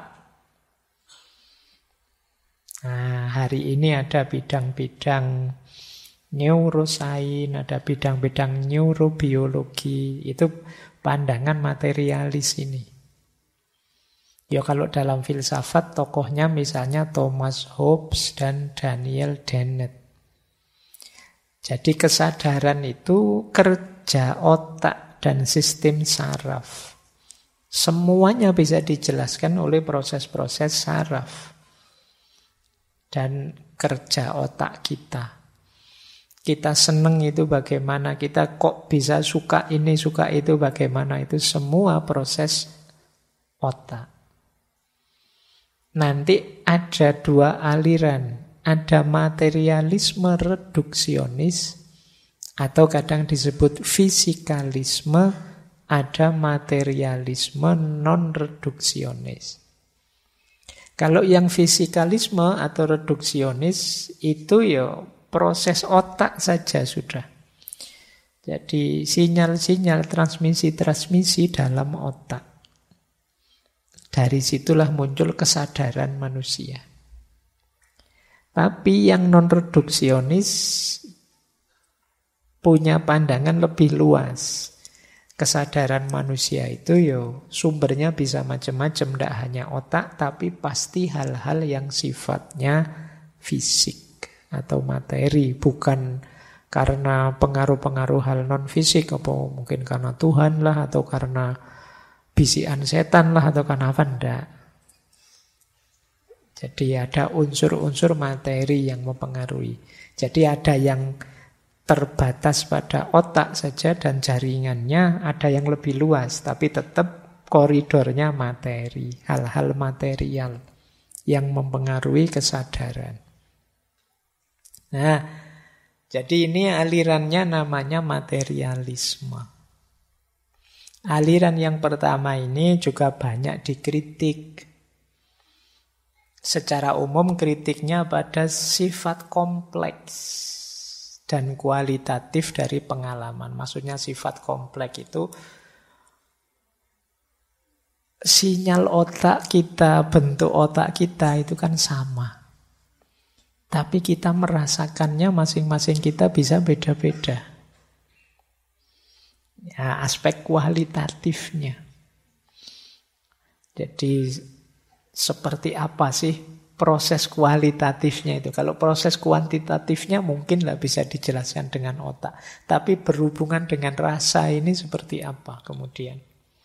Nah, hari ini ada bidang-bidang neuroscience, ada bidang-bidang neurobiologi, itu pandangan materialis ini. Ya kalau dalam filsafat tokohnya misalnya Thomas Hobbes dan Daniel Dennett. Jadi kesadaran itu kerja otak dan sistem saraf. Semuanya bisa dijelaskan oleh proses-proses saraf dan kerja otak kita. Kita seneng itu bagaimana, kita kok bisa suka ini, suka itu bagaimana, itu semua proses otak. Nanti ada dua aliran. Ada materialisme reduksionis atau kadang disebut fisikalisme, ada materialisme non-reduksionis. Kalau yang fisikalisme atau reduksionis itu ya proses otak saja sudah. Jadi sinyal-sinyal transmisi-transmisi dalam otak. Dari situlah muncul kesadaran manusia. Tapi yang non-reduksionis punya pandangan lebih luas. Kesadaran manusia itu sumbernya bisa macam-macam, tidak hanya otak, tapi pasti hal-hal yang sifatnya fisik atau materi, bukan karena pengaruh-pengaruh hal non-fisik, apa mungkin karena Tuhan lah, atau karena bisikan setan lah, atau karena apa, enggak. Jadi ada unsur-unsur materi yang mempengaruhi. Jadi ada yang terbatas pada otak saja dan jaringannya, ada yang lebih luas, tapi tetap koridornya materi, hal-hal material yang mempengaruhi kesadaran. Nah, jadi ini alirannya namanya materialisme. Aliran yang pertama ini juga banyak dikritik. Secara umum kritiknya pada sifat kompleks dan kualitatif dari pengalaman. Maksudnya sifat kompleks itu sinyal otak kita, bentuk otak kita itu kan sama. Tapi kita merasakannya masing-masing kita bisa beda-beda. Ya, aspek kualitatifnya. Jadi seperti apa sih proses kualitatifnya itu? Kalau proses kuantitatifnya mungkin lah bisa dijelaskan dengan otak. Tapi berhubungan dengan rasa ini seperti apa kemudian?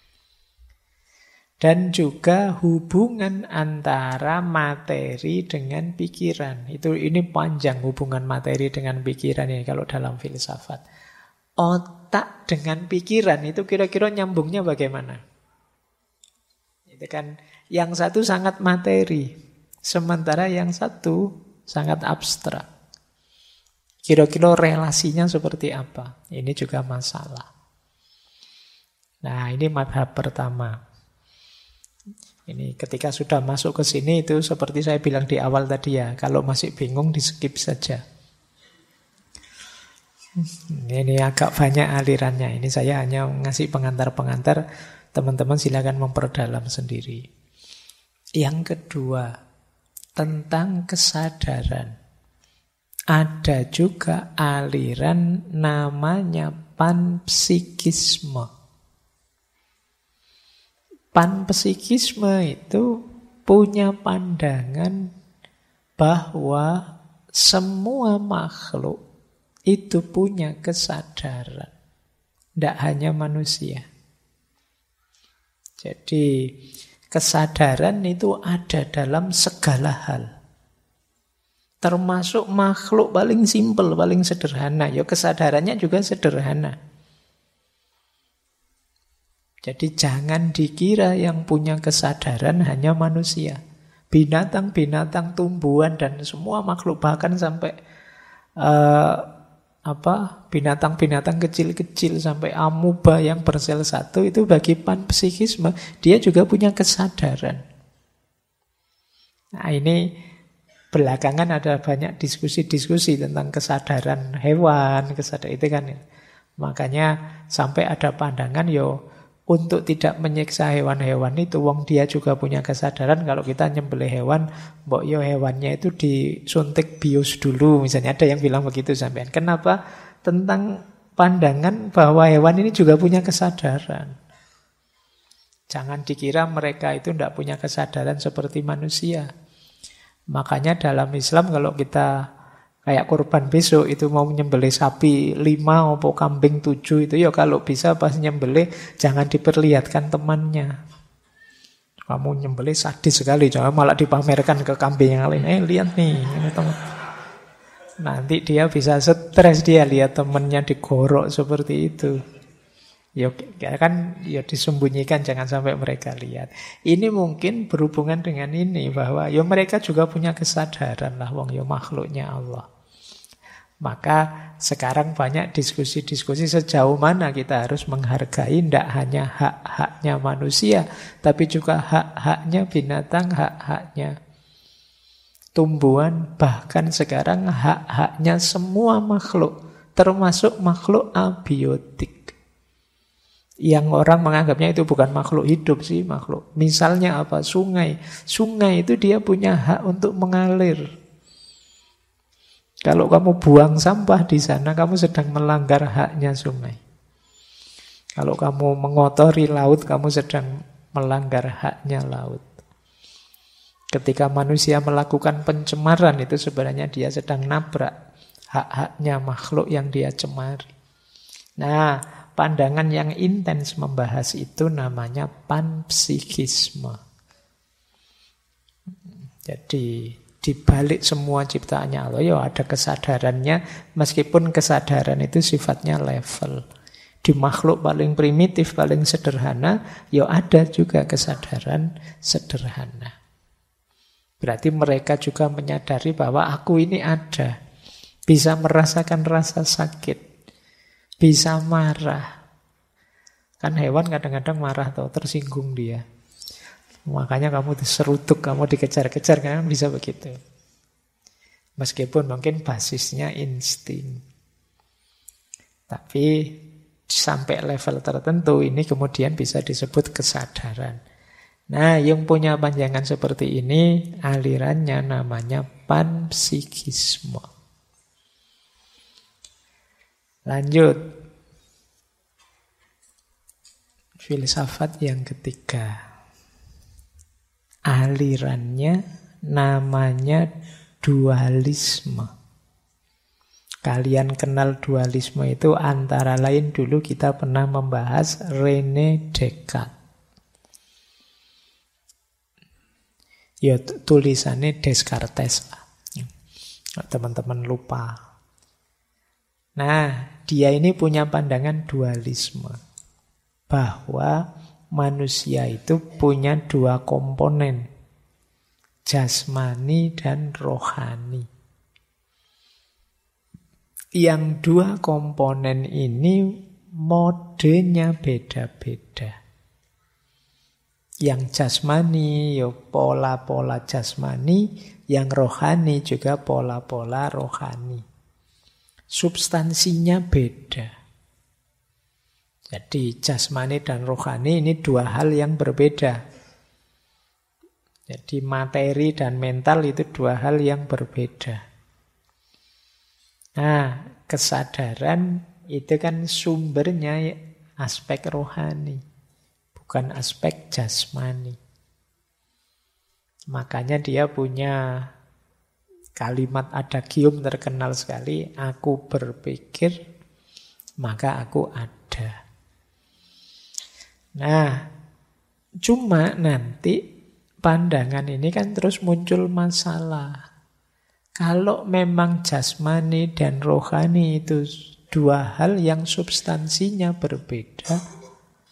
Dan juga hubungan antara materi dengan pikiran. Ini panjang hubungan materi dengan pikiran ini kalau dalam filsafat. Otak dengan pikiran itu kira-kira nyambungnya bagaimana? Itu kan yang satu sangat materi, sementara yang satu sangat abstrak. Kira-kira relasinya seperti apa? Ini juga masalah. Nah, ini madhab pertama. Ini ketika sudah masuk ke sini itu seperti saya bilang di awal tadi ya, kalau masih bingung di skip saja. Ini agak banyak alirannya. Ini saya hanya ngasih pengantar-pengantar, teman-teman silakan memperdalam sendiri. Yang kedua, tentang kesadaran. Ada juga aliran namanya panpsikisme. Panpsikisme itu punya pandangan bahwa semua makhluk itu punya kesadaran. Tidak hanya manusia. Jadi kesadaran itu ada dalam segala hal. Termasuk makhluk paling simpel, paling sederhana. Ya kesadarannya juga sederhana. Jadi jangan dikira yang punya kesadaran hanya manusia. Binatang-binatang, tumbuhan, dan semua makhluk, bahkan sampai binatang-binatang kecil-kecil sampai amuba yang bersel satu, itu bagi panpsikisme dia juga punya kesadaran. Nah, ini belakangan ada banyak diskusi-diskusi tentang kesadaran hewan, kesadaran itu kan. Makanya sampai ada pandangan untuk tidak menyiksa hewan-hewan itu, wong dia juga punya kesadaran. Kalau kita nyembelih hewan, mbok hewannya itu disuntik bius dulu, misalnya ada yang bilang begitu sampean. Kenapa? Tentang pandangan bahwa hewan ini juga punya kesadaran. Jangan dikira mereka itu tidak punya kesadaran seperti manusia. Makanya dalam Islam kalau kita kayak kurban besok itu mau nyembelih sapi 5 atau kambing 7 itu ya kalau bisa pas nyembelih jangan diperlihatkan temannya. Kamu nyembelih sadis sekali, jangan malah dipamerkan ke kambing yang lain. Lihat nih, ini teman. Nanti dia bisa stres dia lihat temannya digorok seperti itu. Ya kan ya disembunyikan jangan sampai mereka lihat. Ini mungkin berhubungan dengan ini bahwa ya mereka juga punya kesadaran lah wong ya makhluknya Allah. Maka sekarang banyak diskusi-diskusi sejauh mana kita harus menghargai tidak hanya hak-haknya manusia tapi juga hak-haknya binatang, hak-haknya tumbuhan, bahkan sekarang hak-haknya semua makhluk termasuk makhluk abiotik. Yang orang menganggapnya itu bukan makhluk hidup sih, makhluk. Misalnya apa? Sungai. Sungai itu dia punya hak untuk mengalir. Kalau kamu buang sampah di sana, kamu sedang melanggar haknya sungai. Kalau kamu mengotori laut, kamu sedang melanggar haknya laut. Ketika manusia melakukan pencemaran, itu sebenarnya dia sedang nabrak hak-haknya makhluk yang dia cemari. Nah, pandangan yang intens membahas itu namanya panpsikisme. Jadi di balik semua ciptaannya Allah ya ada kesadarannya, meskipun kesadaran itu sifatnya level. Di makhluk paling primitif, paling sederhana, ya ada juga kesadaran sederhana. Berarti mereka juga menyadari bahwa aku ini ada, bisa merasakan rasa sakit, bisa marah. Kan hewan kadang-kadang marah atau tersinggung dia. Makanya kamu diserutuk, kamu dikejar-kejar, kan bisa begitu. Meskipun mungkin basisnya insting. Tapi sampai level tertentu ini kemudian bisa disebut kesadaran. Nah, yang punya panjangan seperti ini, alirannya namanya panpsikisme. Lanjut. Filsafat yang ketiga. Alirannya namanya dualisme. Kalian kenal dualisme itu antara lain dulu kita pernah membahas René Descartes. Ya tulisannya Descartes lah. Teman-teman lupa. Nah, dia ini punya pandangan dualisme. Bahwa manusia itu punya dua komponen. Jasmani dan rohani. Yang dua komponen ini modenya beda-beda. Yang jasmani ya pola-pola jasmani, yang rohani juga pola-pola rohani. Substansinya beda. Jadi jasmani dan rohani ini dua hal yang berbeda. Jadi materi dan mental itu dua hal yang berbeda. Nah, kesadaran itu kan sumbernya aspek rohani. Bukan aspek jasmani. Makanya dia punya kalimat adagium terkenal sekali. Aku berpikir, maka aku ada. Nah, cuma nanti pandangan ini kan terus muncul masalah. Kalau memang jasmani dan rohani itu dua hal yang substansinya berbeda,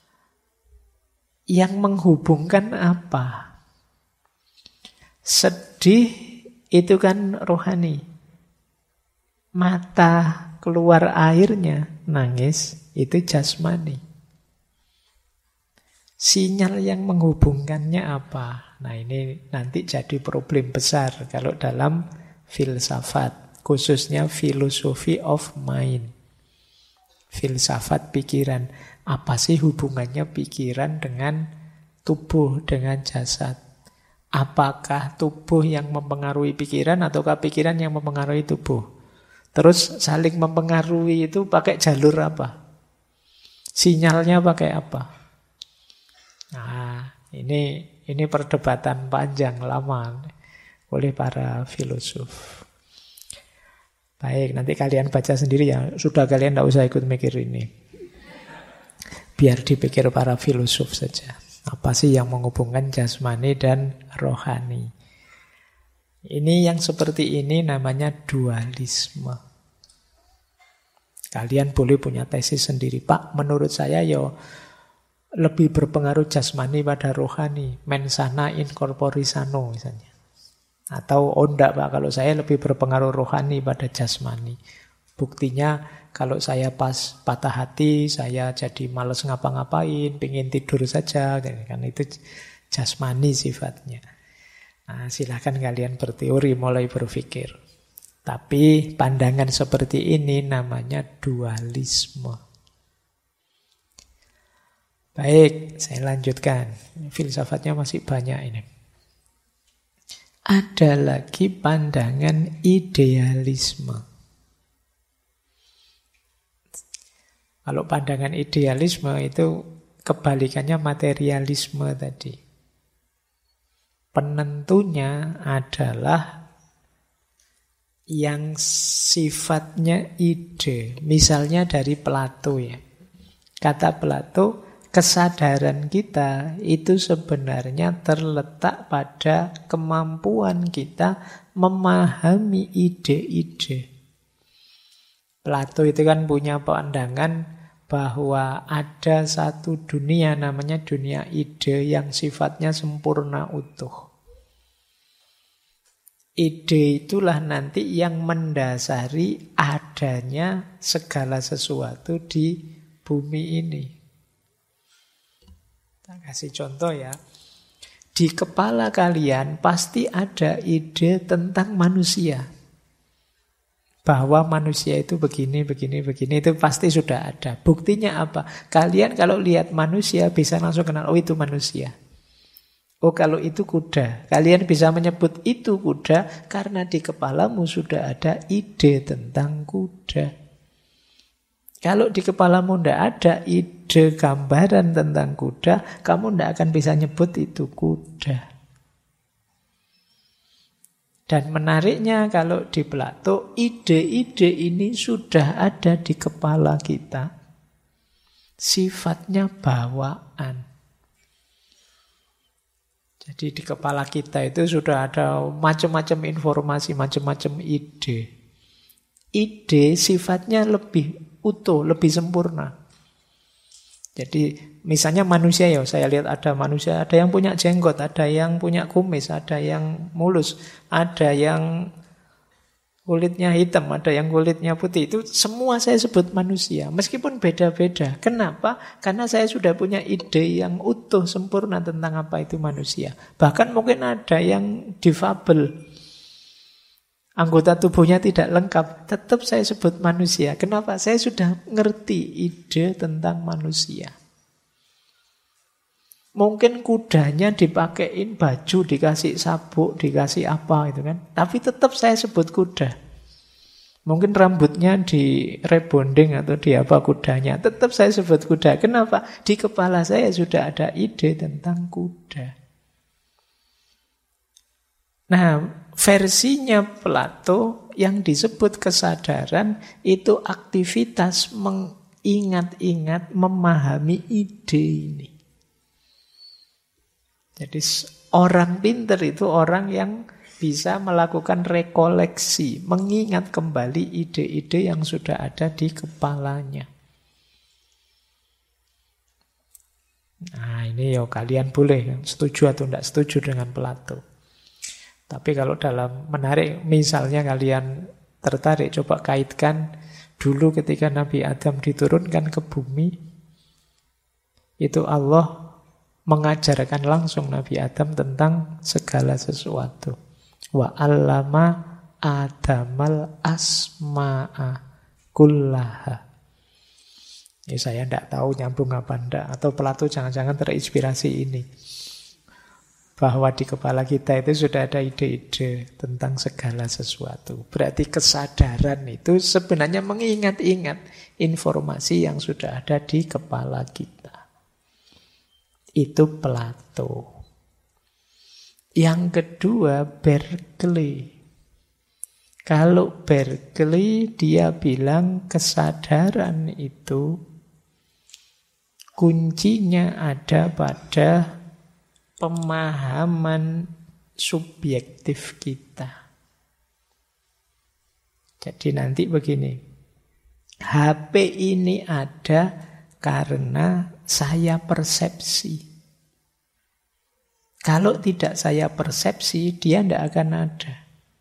yang menghubungkan apa? Sedih itu kan rohani. Mata keluar airnya, nangis, itu jasmani. Sinyal yang menghubungkannya apa? Nah, ini nanti jadi problem besar kalau dalam filsafat, khususnya philosophy of mind. Filsafat pikiran. Apa sih hubungannya pikiran dengan tubuh, dengan jasad? Apakah tubuh yang mempengaruhi pikiran ataukah pikiran yang mempengaruhi tubuh? Terus saling mempengaruhi itu pakai jalur apa? Sinyalnya pakai apa? Nah, Ini perdebatan panjang lama oleh para filosof. Baik, nanti kalian baca sendiri ya. Sudah, kalian tidak usah ikut mikir ini. Biar dipikir para filosof saja. Apa sih yang menghubungkan jasmani dan rohani? Ini yang seperti ini namanya dualisme. Kalian boleh punya tesis sendiri. Pak, menurut saya lebih berpengaruh jasmani pada rohani. Mens sana in corpore sano misalnya. Atau enggak Pak, kalau saya lebih berpengaruh rohani pada jasmani. Buktinya kalau saya pas patah hati, saya jadi malas ngapa-ngapain, pengen tidur saja, kan itu jasmani sifatnya. Nah, silahkan kalian berteori, mulai berpikir. Tapi pandangan seperti ini namanya dualisme. Baik, saya lanjutkan. Filsafatnya masih banyak ini. Ada lagi pandangan idealisme. Kalau pandangan idealisme itu kebalikannya materialisme tadi. Penentunya adalah yang sifatnya ide. Misalnya dari Plato ya. Kata Plato, kesadaran kita itu sebenarnya terletak pada kemampuan kita memahami ide-ide. Plato itu kan punya pandangan bahwa ada satu dunia namanya dunia ide yang sifatnya sempurna utuh. Ide itulah nanti yang mendasari adanya segala sesuatu di bumi ini. Kita kasih contoh ya. Di kepala kalian pasti ada ide tentang manusia. Bahwa manusia itu begini, itu pasti sudah ada. Buktinya apa? Kalian kalau lihat manusia bisa langsung kenal, oh itu manusia. Oh kalau itu kuda. Kalian bisa menyebut itu kuda karena di kepalamu sudah ada ide tentang kuda. Kalau di kepalamu tidak ada ide gambaran tentang kuda, kamu tidak akan bisa nyebut itu kuda. Dan menariknya kalau di Plato, ide-ide ini sudah ada di kepala kita. Sifatnya bawaan. Jadi di kepala kita itu sudah ada macam-macam informasi, macam-macam ide. Ide sifatnya lebih utuh, lebih sempurna. Jadi misalnya manusia ya, saya lihat ada manusia, ada yang punya jenggot, ada yang punya kumis, ada yang mulus, ada yang kulitnya hitam, ada yang kulitnya putih. Itu semua saya sebut manusia, meskipun beda-beda. Kenapa? Karena saya sudah punya ide yang utuh, sempurna tentang apa itu manusia. Bahkan mungkin ada yang difabel, anggota tubuhnya tidak lengkap, tetap saya sebut manusia. Kenapa? Saya sudah ngerti ide tentang manusia. Mungkin kudanya dipakein baju, dikasih sabuk, dikasih apa itu kan. Tapi tetap saya sebut kuda. Mungkin rambutnya di rebonding atau di apa kudanya, tetap saya sebut kuda. Kenapa? Di kepala saya sudah ada ide tentang kuda. Nah, versinya Plato yang disebut kesadaran itu aktivitas mengingat-ingat, memahami ide ini. Jadi orang pintar itu orang yang bisa melakukan rekoleksi, mengingat kembali ide-ide yang sudah ada di kepalanya. Nah ini ya kalian boleh setuju atau tidak setuju dengan Plato. Tapi kalau dalam menarik, misalnya kalian tertarik, coba kaitkan dulu ketika Nabi Adam diturunkan ke bumi, itu Allah mengajarkan langsung Nabi Adam tentang segala sesuatu. Wa 'allama Adamal asma'a kullaha. Ini saya tidak tahu nyambung apa enggak, atau Plato jangan-jangan terinspirasi ini. Bahwa di kepala kita itu sudah ada ide-ide tentang segala sesuatu. Berarti kesadaran itu sebenarnya mengingat-ingat informasi yang sudah ada di kepala kita. Itu Plato. Yang kedua Berkeley. Kalau Berkeley dia bilang kesadaran itu kuncinya ada pada pemahaman subjektif kita. Jadi nanti begini, HP ini ada karena saya persepsi. Kalau tidak saya persepsi, dia tidak akan ada.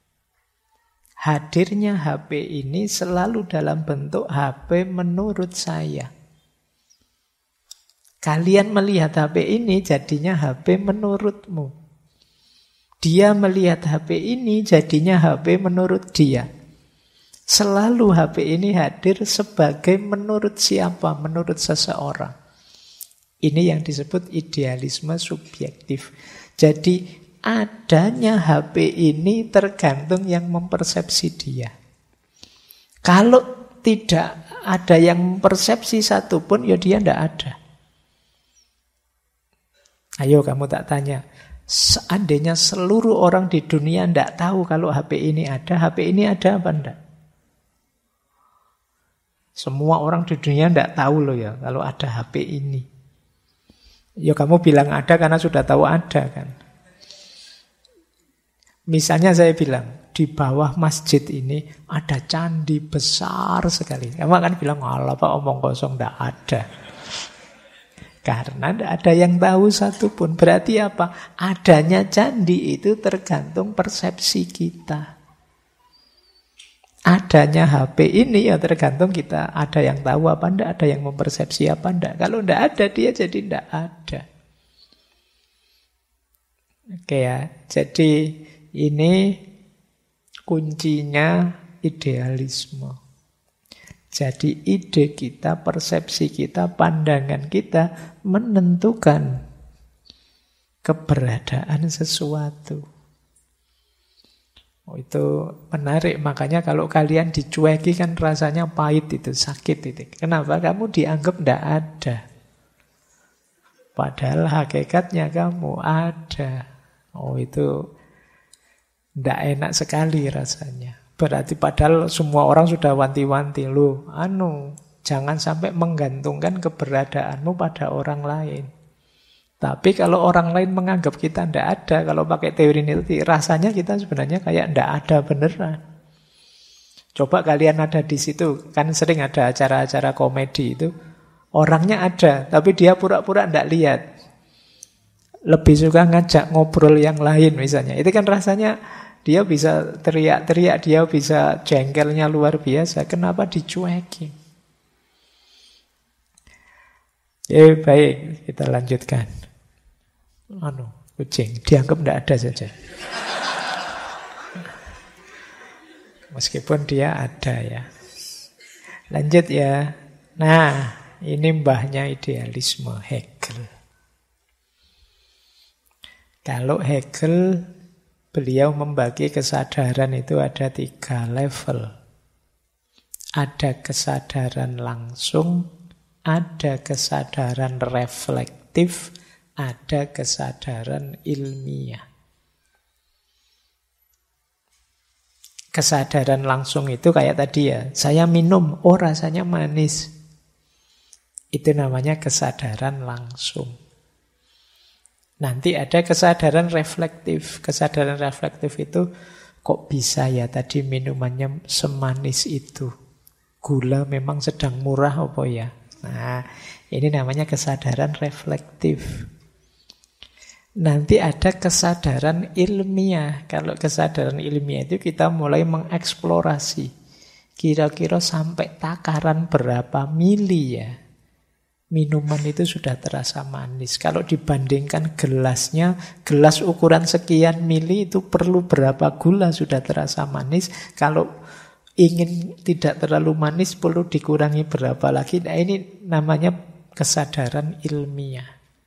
Hadirnya HP ini selalu dalam bentuk HP menurut saya. Kalian melihat HP ini jadinya HP menurutmu. Dia melihat HP ini jadinya HP menurut dia. Selalu HP ini hadir sebagai menurut siapa? Menurut seseorang. Ini yang disebut idealisme subjektif. Jadi adanya HP ini tergantung yang mempersepsi dia. Kalau tidak ada yang mempersepsi satupun, ya dia tidak ada. Ayo kamu tak tanya, seandainya seluruh orang di dunia tidak tahu kalau HP ini ada apa enggak? Semua orang di dunia tidak tahu loh ya kalau ada HP ini. Ya kamu bilang ada karena sudah tahu ada kan. Misalnya saya bilang, di bawah masjid ini ada candi besar sekali. Kamu akan bilang, alah Pak omong kosong, tidak ada. Karena tidak ada yang tahu satupun. Berarti apa? Adanya candi itu tergantung persepsi kita. Adanya HP ini ya tergantung kita. Ada yang tahu apa enggak, ada yang mempersepsi apa enggak. Kalau enggak ada, dia jadi enggak ada. Oke ya, jadi ini kuncinya idealisme. Jadi ide kita, persepsi kita, pandangan kita menentukan keberadaan sesuatu. Oh, itu menarik, makanya kalau kalian dicueki kan rasanya pahit itu, sakit itu. Kenapa? Kamu dianggap tidak ada. Padahal hakikatnya kamu ada. Oh itu tidak enak sekali rasanya. Berarti padahal semua orang sudah wanti-wanti. Loh, jangan sampai menggantungkan keberadaanmu pada orang lain. Tapi kalau orang lain menganggap kita tidak ada, kalau pakai teori nilai, rasanya kita sebenarnya kayak tidak ada beneran. Coba kalian ada di situ, kan sering ada acara-acara komedi itu, orangnya ada, tapi dia pura-pura tidak lihat. Lebih suka ngajak ngobrol yang lain misalnya. Itu kan rasanya dia bisa teriak-teriak, dia bisa jengkelnya luar biasa. Kenapa dicuekin? Baik, kita lanjutkan. Kucing, dianggap tidak ada saja. Meskipun dia ada ya. Lanjut ya. Nah, ini mbahnya idealisme, Hegel. Kalau Hegel, beliau membagi kesadaran itu ada 3 level. Ada kesadaran langsung, ada kesadaran reflektif, ada kesadaran ilmiah. Kesadaran langsung itu kayak tadi ya, saya minum, oh rasanya manis. Itu namanya kesadaran langsung. Nanti ada kesadaran reflektif. Kesadaran reflektif itu, kok bisa ya tadi minumannya semanis itu? Gula memang sedang murah apa ya? Nah, ini namanya kesadaran reflektif. Nanti ada kesadaran ilmiah. Kalau kesadaran ilmiah itu kita mulai mengeksplorasi. Kira-kira sampai takaran berapa mili ya? Minuman itu sudah terasa manis. Kalau dibandingkan gelasnya, gelas ukuran sekian mili itu perlu berapa gula sudah terasa manis. Kalau ingin tidak terlalu manis perlu dikurangi berapa lagi. Nah ini namanya kesadaran ilmiah.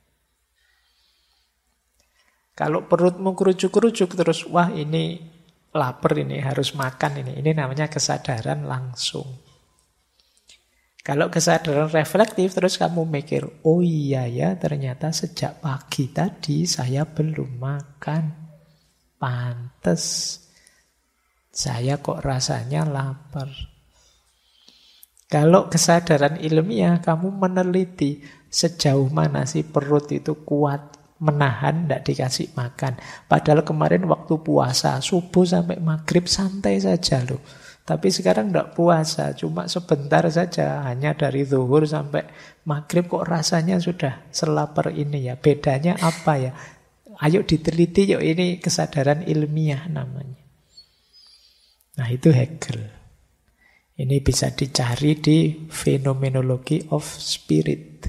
Kalau perutmu kerucuk-kerucuk terus, wah ini lapar ini harus makan ini. Ini namanya kesadaran langsung. Kalau kesadaran reflektif terus kamu mikir, oh iya ya ternyata sejak pagi tadi saya belum makan. Pantes saya kok rasanya lapar. Kalau kesadaran ilmiah, kamu meneliti sejauh mana sih perut itu kuat menahan, tidak dikasih makan. Padahal kemarin waktu puasa, subuh sampai maghrib santai saja loh. Tapi sekarang tidak puasa, cuma sebentar saja. Hanya dari zuhur sampai maghrib kok rasanya sudah selapar ini ya. Bedanya apa ya? Ayo diteliti yuk, ini kesadaran ilmiah namanya. Nah itu Hegel. Ini bisa dicari di Phenomenology of Spirit.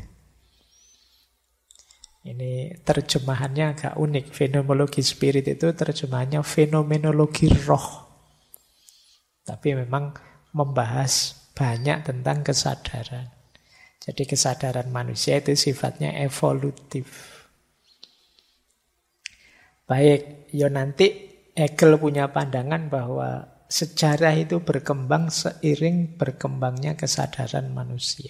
Ini terjemahannya agak unik. Fenomenologi spirit itu terjemahannya fenomenologi roh. Tapi memang membahas banyak tentang kesadaran. Jadi kesadaran manusia itu sifatnya evolutif. Baik, ya nanti Hegel punya pandangan bahwa sejarah itu berkembang seiring berkembangnya kesadaran manusia.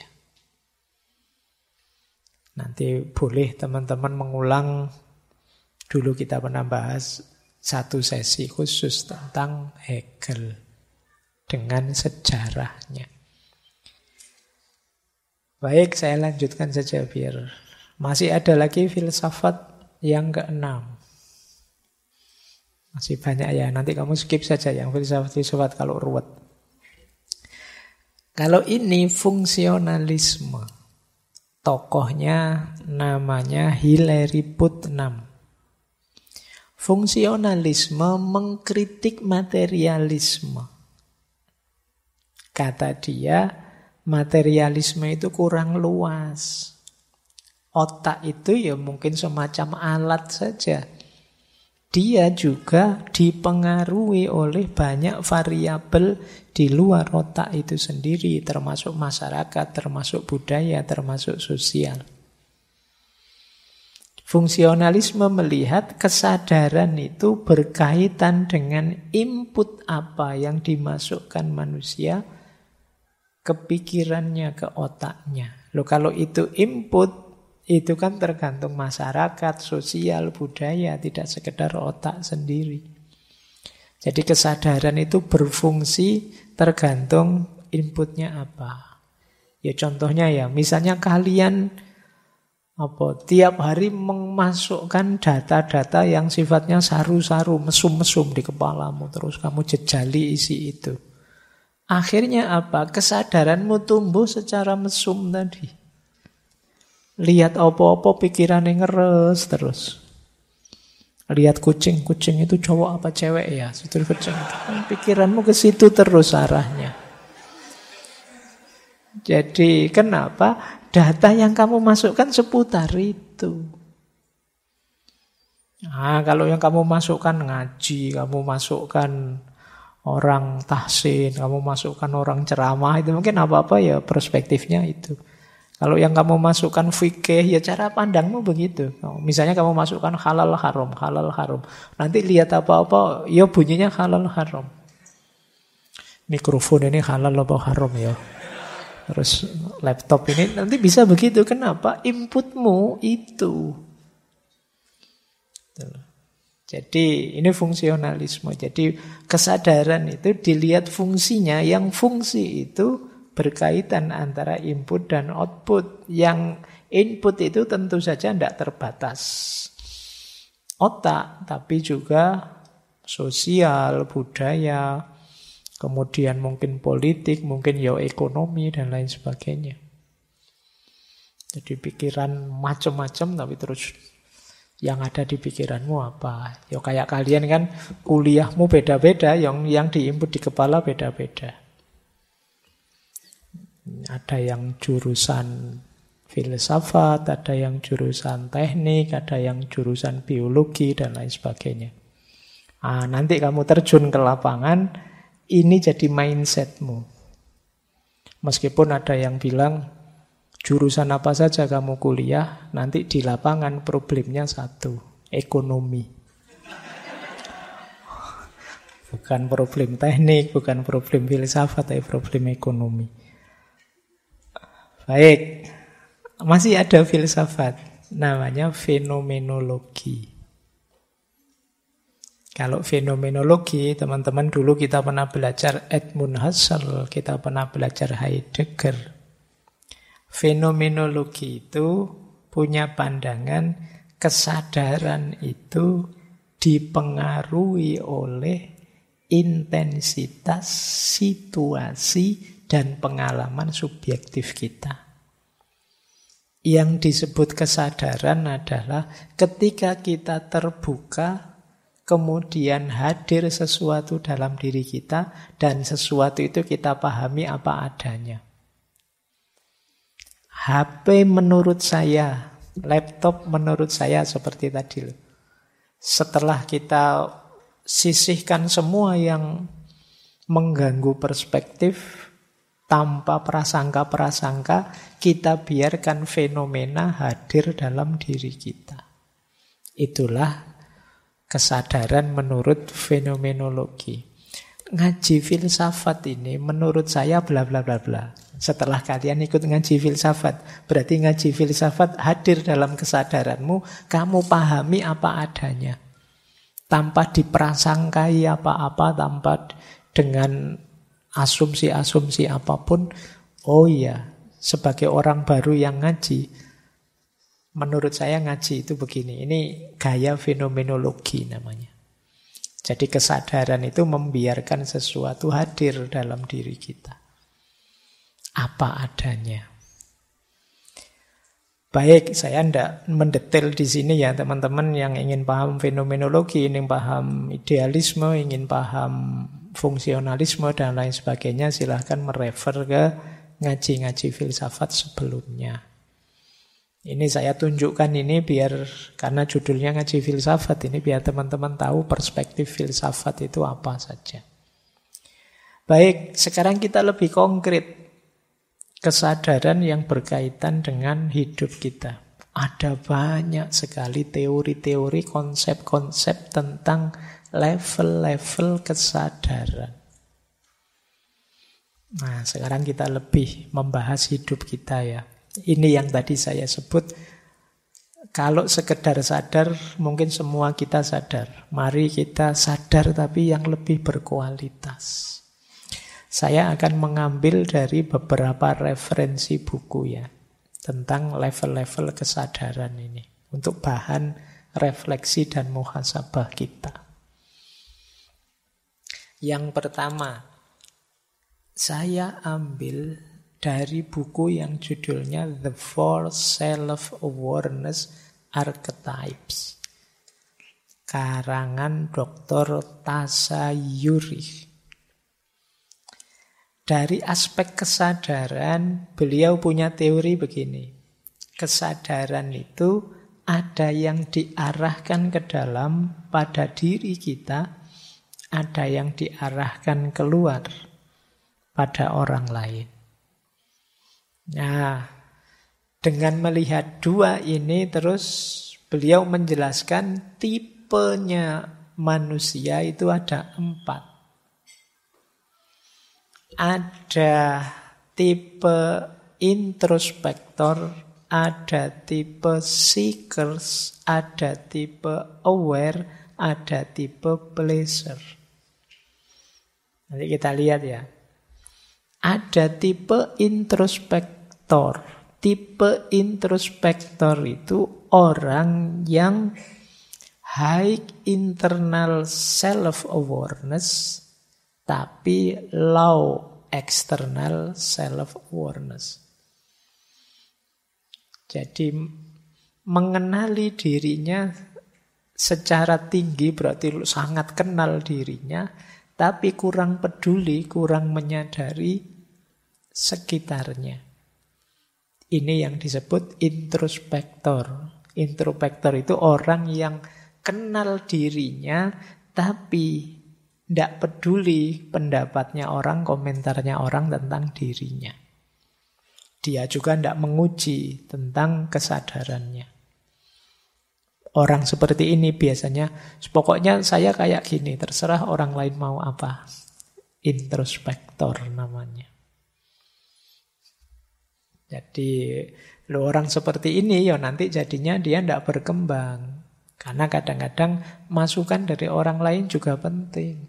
Nanti boleh teman-teman mengulang, dulu kita pernah bahas satu sesi khusus tentang Hegel dengan sejarahnya. Baik, saya lanjutkan saja biar masih ada lagi filsafat yang keenam. Masih banyak ya, nanti kamu skip saja yang filsafat kalau ruwet. Kalau ini fungsionalisme. Tokohnya namanya Hilary Putnam. Fungsionalisme mengkritik materialisme. Kata dia, materialisme itu kurang luas. Otak itu ya mungkin semacam alat saja. Dia juga dipengaruhi oleh banyak variabel di luar otak itu sendiri, termasuk masyarakat, termasuk budaya, termasuk sosial. Fungsionalisme melihat kesadaran itu berkaitan dengan input apa yang dimasukkan manusia ke pikirannya, ke otaknya. Loh, kalau itu input, itu kan tergantung masyarakat, sosial, budaya, tidak sekedar otak sendiri. Jadi kesadaran itu berfungsi tergantung inputnya apa. Ya contohnya ya, misalnya kalian tiap hari memasukkan data-data yang sifatnya saru-saru, mesum-mesum di kepalamu, terus kamu jejali isi itu. Akhirnya apa? Kesadaranmu tumbuh secara mesum tadi. Lihat apa-apa pikirannya ngeres terus. Lihat kucing itu cowok apa cewek ya? Itu kucing. Pikiranmu ke situ terus arahnya. Jadi kenapa? Data yang kamu masukkan seputar itu. Nah, kalau yang kamu masukkan ngaji, kamu masukkan orang tahsin, kamu masukkan orang ceramah, itu mungkin apa-apa ya perspektifnya itu. Kalau yang kamu masukkan fikih, ya cara pandangmu begitu. Misalnya kamu masukkan halal haram. Nanti lihat apa-apa, ya bunyinya halal haram. Mikrofon ini halal apa haram ya. Terus laptop ini nanti bisa begitu. Kenapa? Inputmu itu. Jadi ini fungsionalisme. Jadi kesadaran itu dilihat fungsinya. Yang fungsi itu berkaitan antara input dan output. Yang input itu tentu saja tidak terbatas otak, tapi juga sosial, budaya, kemudian mungkin politik, mungkin ya ekonomi dan lain sebagainya. Jadi pikiran macam-macam, tapi terus yang ada di pikiranmu apa? Ya kayak kalian kan kuliahmu beda-beda, yang diinput di kepala beda-beda. Ada yang jurusan filsafat, ada yang jurusan teknik, ada yang jurusan biologi, dan lain sebagainya. Nanti kamu terjun ke lapangan, ini jadi mindsetmu. Meskipun ada yang bilang, jurusan apa saja kamu kuliah, nanti di lapangan problemnya satu, ekonomi. Bukan problem teknik, bukan problem filsafat, tapi problem ekonomi. Baik, masih ada filsafat, namanya fenomenologi. Kalau fenomenologi, teman-teman dulu kita pernah belajar Edmund Husserl, kita pernah belajar Heidegger. Fenomenologi itu punya pandangan kesadaran itu dipengaruhi oleh intensitas situasi dan pengalaman subjektif kita. Yang disebut kesadaran adalah ketika kita terbuka, kemudian hadir sesuatu dalam diri kita, dan sesuatu itu kita pahami apa adanya. HP menurut saya, laptop menurut saya seperti tadi. Setelah kita sisihkan semua yang mengganggu perspektif, tanpa prasangka-prasangka, kita biarkan fenomena hadir dalam diri kita. Itulah kesadaran menurut fenomenologi. Ngaji filsafat ini menurut saya bla bla bla bla. Setelah kalian ikut ngaji filsafat, berarti ngaji filsafat hadir dalam kesadaranmu, kamu pahami apa adanya. Tanpa diprasangkai apa-apa, tanpa dengan asumsi-asumsi apapun. Oh iya, sebagai orang baru yang ngaji, menurut saya ngaji itu begini. Ini gaya fenomenologi namanya. Jadi kesadaran itu membiarkan sesuatu hadir dalam diri kita. Apa adanya. Baik, saya tidak mendetail di sini ya teman-teman yang ingin paham fenomenologi, ingin paham idealisme, ingin paham fungsionalisme dan lain sebagainya, silahkan merefer ke ngaji-ngaji filsafat sebelumnya. Ini saya tunjukkan ini biar, karena judulnya ngaji filsafat, ini biar teman-teman tahu perspektif filsafat itu apa saja. Baik, sekarang kita lebih konkret. Kesadaran yang berkaitan dengan hidup kita. Ada banyak sekali teori-teori, konsep-konsep tentang level-level kesadaran. Nah, sekarang kita lebih membahas hidup kita ya. Ini yang tadi saya sebut, kalau sekedar sadar, mungkin semua kita sadar. Mari kita sadar tapi yang lebih berkualitas. Saya akan mengambil dari beberapa referensi buku ya, tentang level-level kesadaran ini, untuk bahan refleksi dan muhasabah kita. Yang pertama, saya ambil dari buku yang judulnya The Four Self-Awareness Archetypes, karangan Dr. Tasayuri. Dari aspek kesadaran, beliau punya teori begini. Kesadaran itu ada yang diarahkan ke dalam pada diri kita, ada yang diarahkan keluar pada orang lain. Nah, dengan melihat dua ini terus beliau menjelaskan tipenya manusia itu ada 4. Ada tipe introspektor, ada tipe seekers, ada tipe aware, ada tipe pleaser. Nanti kita lihat ya. Ada tipe introspektor. Tipe introspektor itu orang yang high internal self-awareness tapi low external self-awareness. Jadi mengenali dirinya secara tinggi berarti sangat kenal dirinya, tapi kurang peduli, kurang menyadari sekitarnya. Ini yang disebut introspektor. Introspektor itu orang yang kenal dirinya, tapi tidak peduli pendapatnya orang, komentarnya orang tentang dirinya. Dia juga tidak menguji tentang kesadarannya. Orang seperti ini biasanya, pokoknya saya kayak gini, terserah orang lain mau apa. Introspektor namanya. Jadi orang seperti ini ya nanti jadinya dia tidak berkembang. Karena kadang-kadang masukan dari orang lain juga penting.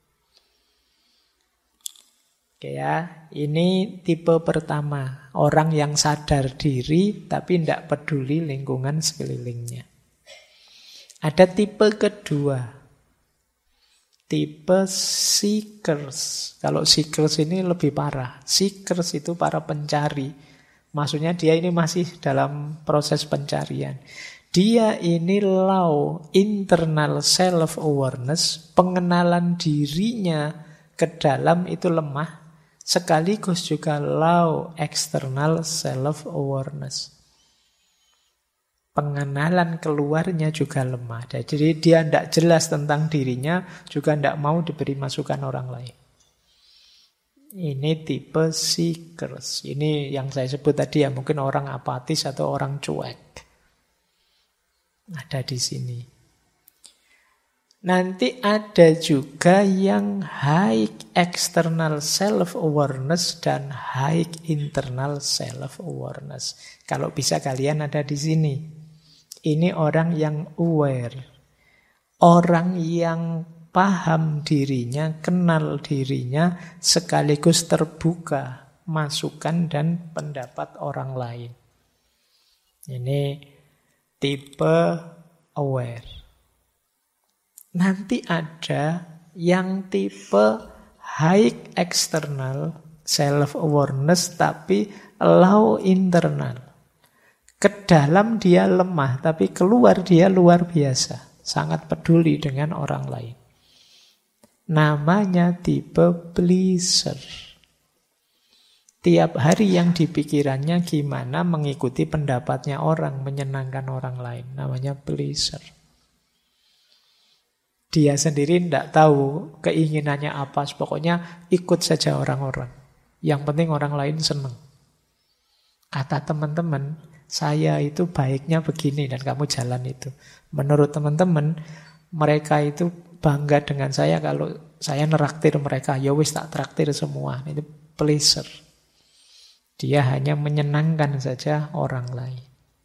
Oke ya, ini tipe pertama. Orang yang sadar diri tapi tidak peduli lingkungan sekelilingnya. Ada tipe kedua. Tipe seekers. Kalau seekers ini lebih parah. Seekers itu para pencari. Maksudnya dia ini masih dalam proses pencarian. Dia ini low internal self-awareness. Pengenalan dirinya ke dalam itu lemah. Sekaligus juga low external self-awareness. Pengenalan keluarnya juga lemah. Jadi dia tidak jelas tentang dirinya, juga tidak mau diberi masukan orang lain. Ini tipe seekers. Ini yang saya sebut tadi ya, mungkin orang apatis atau orang cuek. Ada di sini. Nanti ada juga yang high external self-awareness dan high internal self-awareness. Kalau bisa kalian ada di sini. Ini orang yang aware. Orang yang paham dirinya, kenal dirinya, sekaligus terbuka masukan dan pendapat orang lain. Ini tipe aware. Nanti ada yang tipe high external self-awareness tapi low internal. Ke dalam dia lemah tapi keluar dia luar biasa. Sangat peduli dengan orang lain. Namanya tipe pleaser. Tiap hari yang dipikirannya gimana mengikuti pendapatnya orang, menyenangkan orang lain. Namanya pleaser. Dia sendiri tidak tahu keinginannya apa. Pokoknya ikut saja orang-orang. Yang penting orang lain senang. Kata teman-teman, saya itu baiknya begini dan kamu jalan itu. Menurut teman-teman, mereka itu bangga dengan saya kalau saya neraktir mereka. Ya wis tak traktir semua. Itu pleaser. Dia hanya menyenangkan saja orang lain.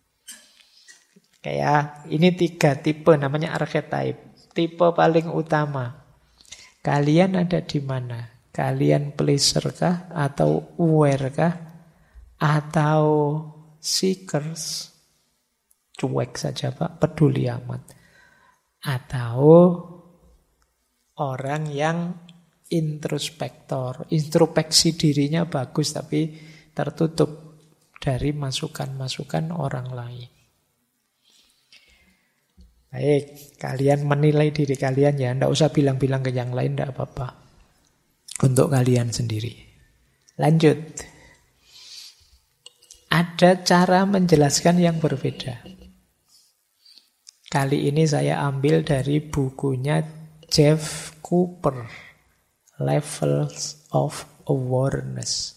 Kayak ini 3 tipe namanya archetype. Tipe paling utama. Kalian ada di mana? Kalian pleaser kah? Atau aware kah? Atau seekers? Cuek saja Pak, peduli amat. Atau orang yang introspektor. Introspeksi dirinya bagus tapi tertutup dari masukan-masukan orang lain. Baik, kalian menilai diri kalian ya. Tidak usah bilang-bilang ke yang lain, tidak apa-apa. Untuk kalian sendiri. Lanjut. Ada cara menjelaskan yang berbeda. Kali ini saya ambil dari bukunya Jeff Cooper, Levels of Awareness.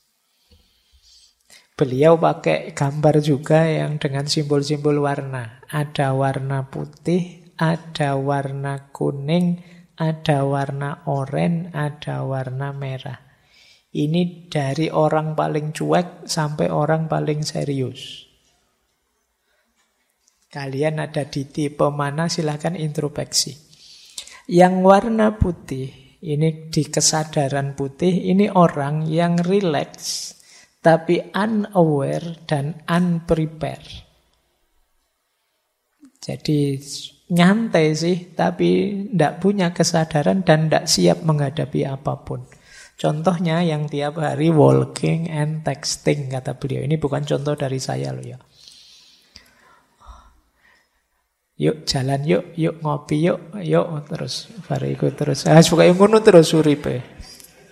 Beliau pakai gambar juga yang dengan simbol-simbol warna. Ada warna putih, ada warna kuning, ada warna oranye, ada warna merah. Ini dari orang paling cuek sampai orang paling serius. Kalian ada di tipe mana silahkan introspeksi. Yang warna putih, ini di kesadaran putih, ini orang yang rileks. Tapi unaware dan unprepared. Jadi nyantai sih, tapi tidak punya kesadaran dan tidak siap menghadapi apapun. Contohnya yang tiap hari walking and texting, kata beliau. Ini bukan contoh dari saya loh ya. Yuk jalan yuk, yuk ngopi yuk, terus bariku terus. Pokoknya ngono terus uripe.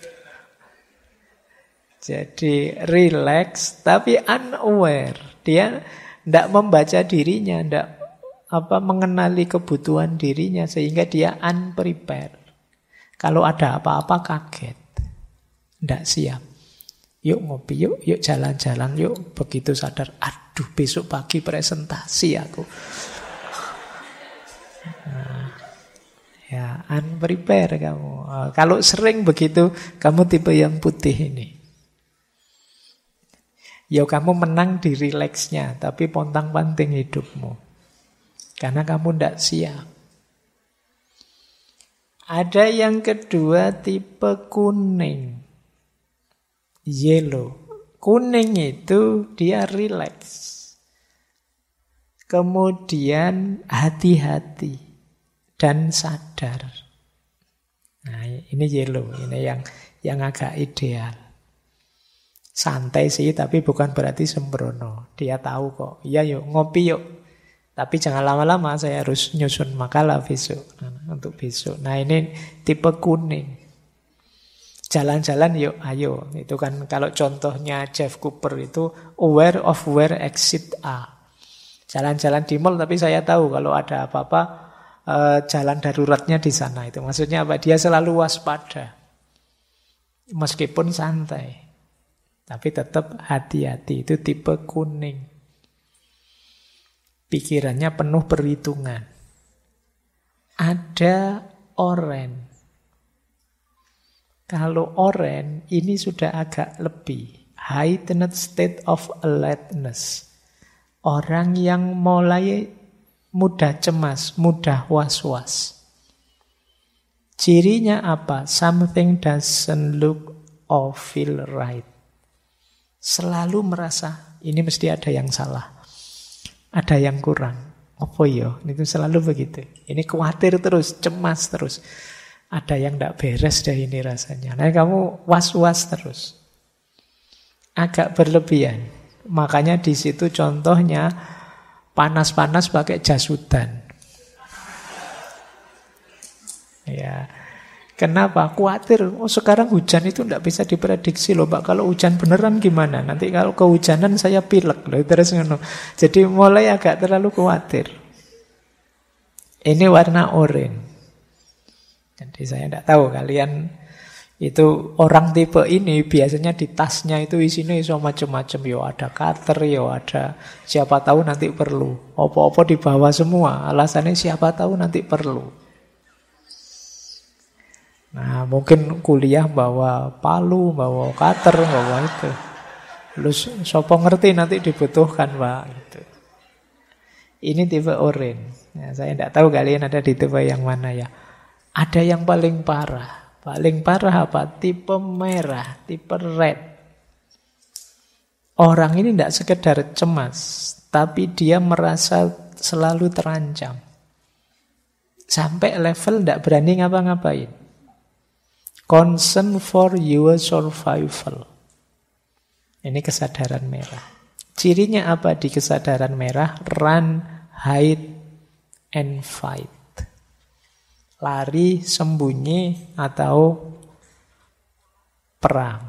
Jadi relax tapi unaware. Dia tidak membaca dirinya, tidak mengenali kebutuhan dirinya sehingga dia unprepared. Kalau ada apa-apa kaget. Tidak siap. Yuk ngopi yuk, yuk jalan-jalan yuk. Begitu sadar, aduh besok pagi presentasi aku. Nah, ya unprepared kamu. Kalau sering begitu, kamu tipe yang putih ini. Ya kamu menang di rileksnya, tapi pontang-panting hidupmu. Karena kamu tidak siap. Ada yang kedua tipe kuning. Yellow. Kuning itu dia rileks. Kemudian hati-hati dan sadar. Nah, ini yellow, ini yang agak ideal. Santai sih, tapi bukan berarti sembrono. Dia tahu kok. Iya yuk, ngopi yuk. Tapi jangan lama-lama, saya harus nyusun makalah besok. Untuk besok. Nah, ini tipe kuning. Jalan-jalan yuk, ayo. Itu kan kalau contohnya Jeff Cooper itu aware of where exit are. Jalan-jalan di mall, tapi saya tahu kalau ada apa-apa, jalan daruratnya di sana. Itu maksudnya apa? Dia selalu waspada. Meskipun santai. Tapi tetap hati-hati. Itu tipe kuning. Pikirannya penuh perhitungan. Ada oranye. Kalau oranye, ini sudah agak lebih. Heightened state of alertness. Orang yang mulai mudah cemas, mudah was-was. Cirinya apa? Something doesn't look or feel right. Selalu merasa ini mesti ada yang salah. Ada yang kurang. Apa ya? Itu selalu begitu. Ini khawatir terus, cemas terus. Ada yang tidak beres deh ini rasanya. Nah, kamu was-was terus. Agak berlebihan. Makanya di situ contohnya panas-panas pakai jas hujan. Ya, kenapa? Khawatir. Oh, sekarang hujan itu tidak bisa diprediksi loh, Pak. Kalau hujan beneran gimana? Nanti kalau kehujanan saya pilek loh. Terus ngono. Jadi mulai agak terlalu khawatir. Ini warna oranye. Jadi saya tidak tahu kalian itu orang tipe ini biasanya di tasnya itu isinya iso macam-macam. Yo ada cutter, yo ada siapa tahu nanti perlu. Opo-opo dibawa semua. Alasannya siapa tahu nanti perlu. Nah, mungkin kuliah bawa palu, bawa cutter, bawa itu. Lu sopo ngerti nanti dibutuhkan, Pak. Gitu. Ini tipe oranye. Nah, saya tidak tahu kalian ada di tipe yang mana ya. Ada yang paling parah. Paling parah apa? Tipe merah, tipe red. Orang ini tidak sekedar cemas, tapi dia merasa selalu terancam. Sampai level tidak berani ngapa-ngapain. Concern for your survival. Ini kesadaran merah. Cirinya apa di kesadaran merah? Run, hide, and fight. Lari, sembunyi, atau perang.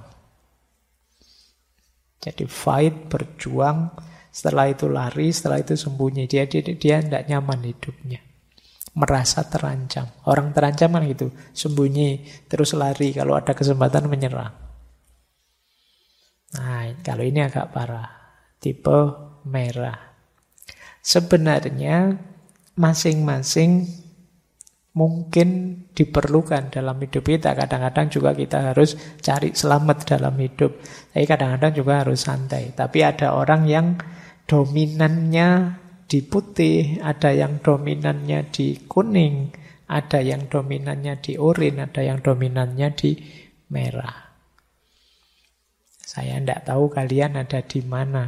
Jadi fight, berjuang, setelah itu lari, setelah itu sembunyi. Dia tidak nyaman hidupnya. Merasa terancam. Orang terancam kan gitu, sembunyi, terus lari, kalau ada kesempatan menyerang. Nah, kalau ini agak parah. Tipe merah. Sebenarnya masing-masing mungkin diperlukan dalam hidup kita. Kadang-kadang juga kita harus cari selamat dalam hidup. Tapi kadang-kadang juga harus santai. Tapi ada orang yang dominannya di putih, ada yang dominannya di kuning, ada yang dominannya di oranye, ada yang dominannya di merah. Saya tidak tahu kalian ada di mana.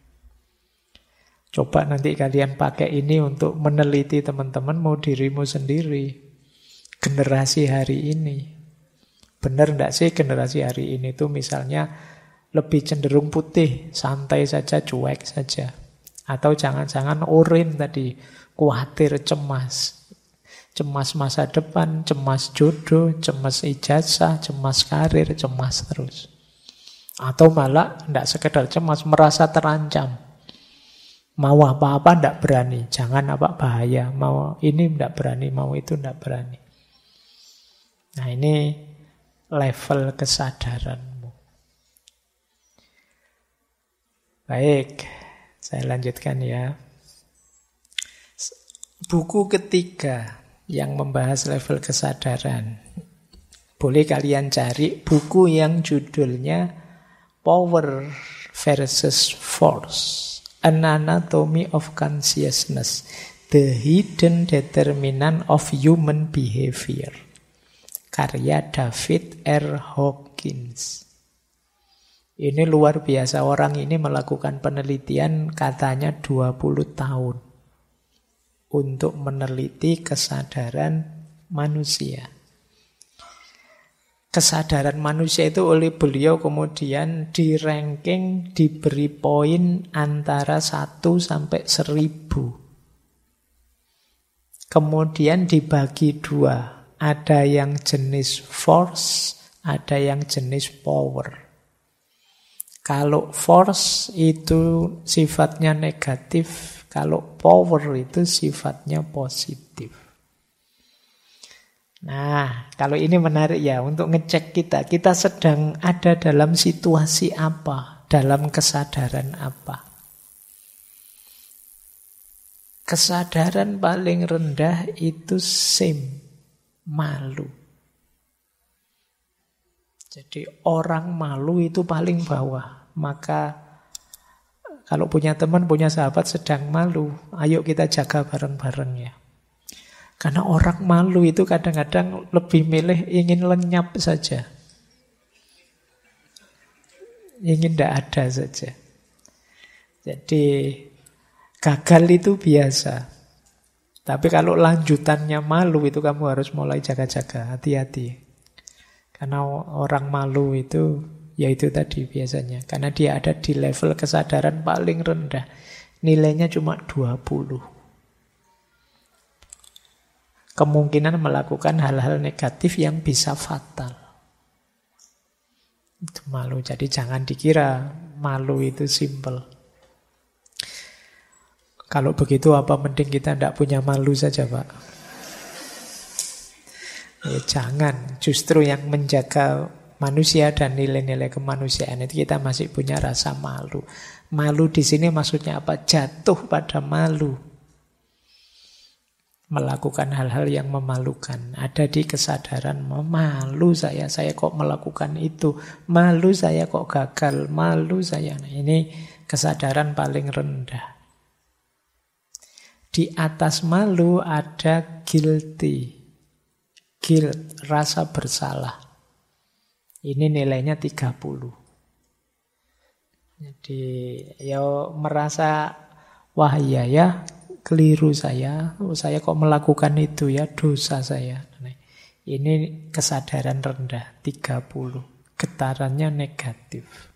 Coba nanti kalian pakai ini untuk meneliti teman-teman mau dirimu sendiri. Generasi hari ini. Benar enggak sih generasi hari ini tuh misalnya lebih cenderung putih, santai saja, cuek saja. Atau jangan-jangan oranye tadi, khawatir, cemas. Cemas masa depan, cemas jodoh, cemas ijazah, cemas karir, cemas terus. Atau malah enggak sekedar cemas, merasa terancam. Mau apa-apa tidak berani, jangan apa bahaya. Mau ini tidak berani, mau itu tidak berani. Nah, ini level kesadaranmu. Baik, saya lanjutkan ya. Buku ketiga yang membahas level kesadaran. Boleh kalian cari buku yang judulnya Power versus force. An Anatomy of Consciousness, The Hidden Determinant of Human Behavior, karya David R. Hawkins. Ini luar biasa, orang ini melakukan penelitian katanya 20 tahun untuk meneliti kesadaran manusia. Kesadaran manusia itu oleh beliau kemudian di ranking, diberi poin antara 1 sampai 1000. Kemudian dibagi 2. Ada yang jenis force, ada yang jenis power. Kalau force itu sifatnya negatif, kalau power itu sifatnya positif. Nah, kalau ini menarik ya untuk ngecek kita sedang ada dalam situasi apa, dalam kesadaran apa. Kesadaran paling rendah itu malu. Jadi orang malu itu paling bawah. Maka kalau punya teman, punya sahabat sedang malu, ayo kita jaga bareng-bareng ya. Karena orang malu itu kadang-kadang lebih milih ingin lenyap saja. Ingin tidak ada saja. Jadi gagal itu biasa. Tapi kalau lanjutannya malu itu kamu harus mulai jaga-jaga, hati-hati. Karena orang malu itu, ya itu tadi biasanya. Karena dia ada di level kesadaran paling rendah. Nilainya cuma 20. Kemungkinan melakukan hal-hal negatif yang bisa fatal. Itu malu. Jadi jangan dikira malu itu simple. Kalau begitu apa mending kita tidak punya malu saja, Pak? Ya, jangan. Justru yang menjaga manusia dan nilai-nilai kemanusiaan itu kita masih punya rasa malu. Malu di sini maksudnya apa? Jatuh pada malu. Melakukan hal-hal yang memalukan. Ada di kesadaran, malu saya kok melakukan itu. Malu saya kok gagal. Malu saya. Nah, ini kesadaran paling rendah. Di atas malu ada guilty. Guilt, rasa bersalah. Ini nilainya 30. Jadi ya merasa wah iya ya, keliru saya kok melakukan itu ya, dosa saya. Ini kesadaran rendah, 30. Getarannya negatif.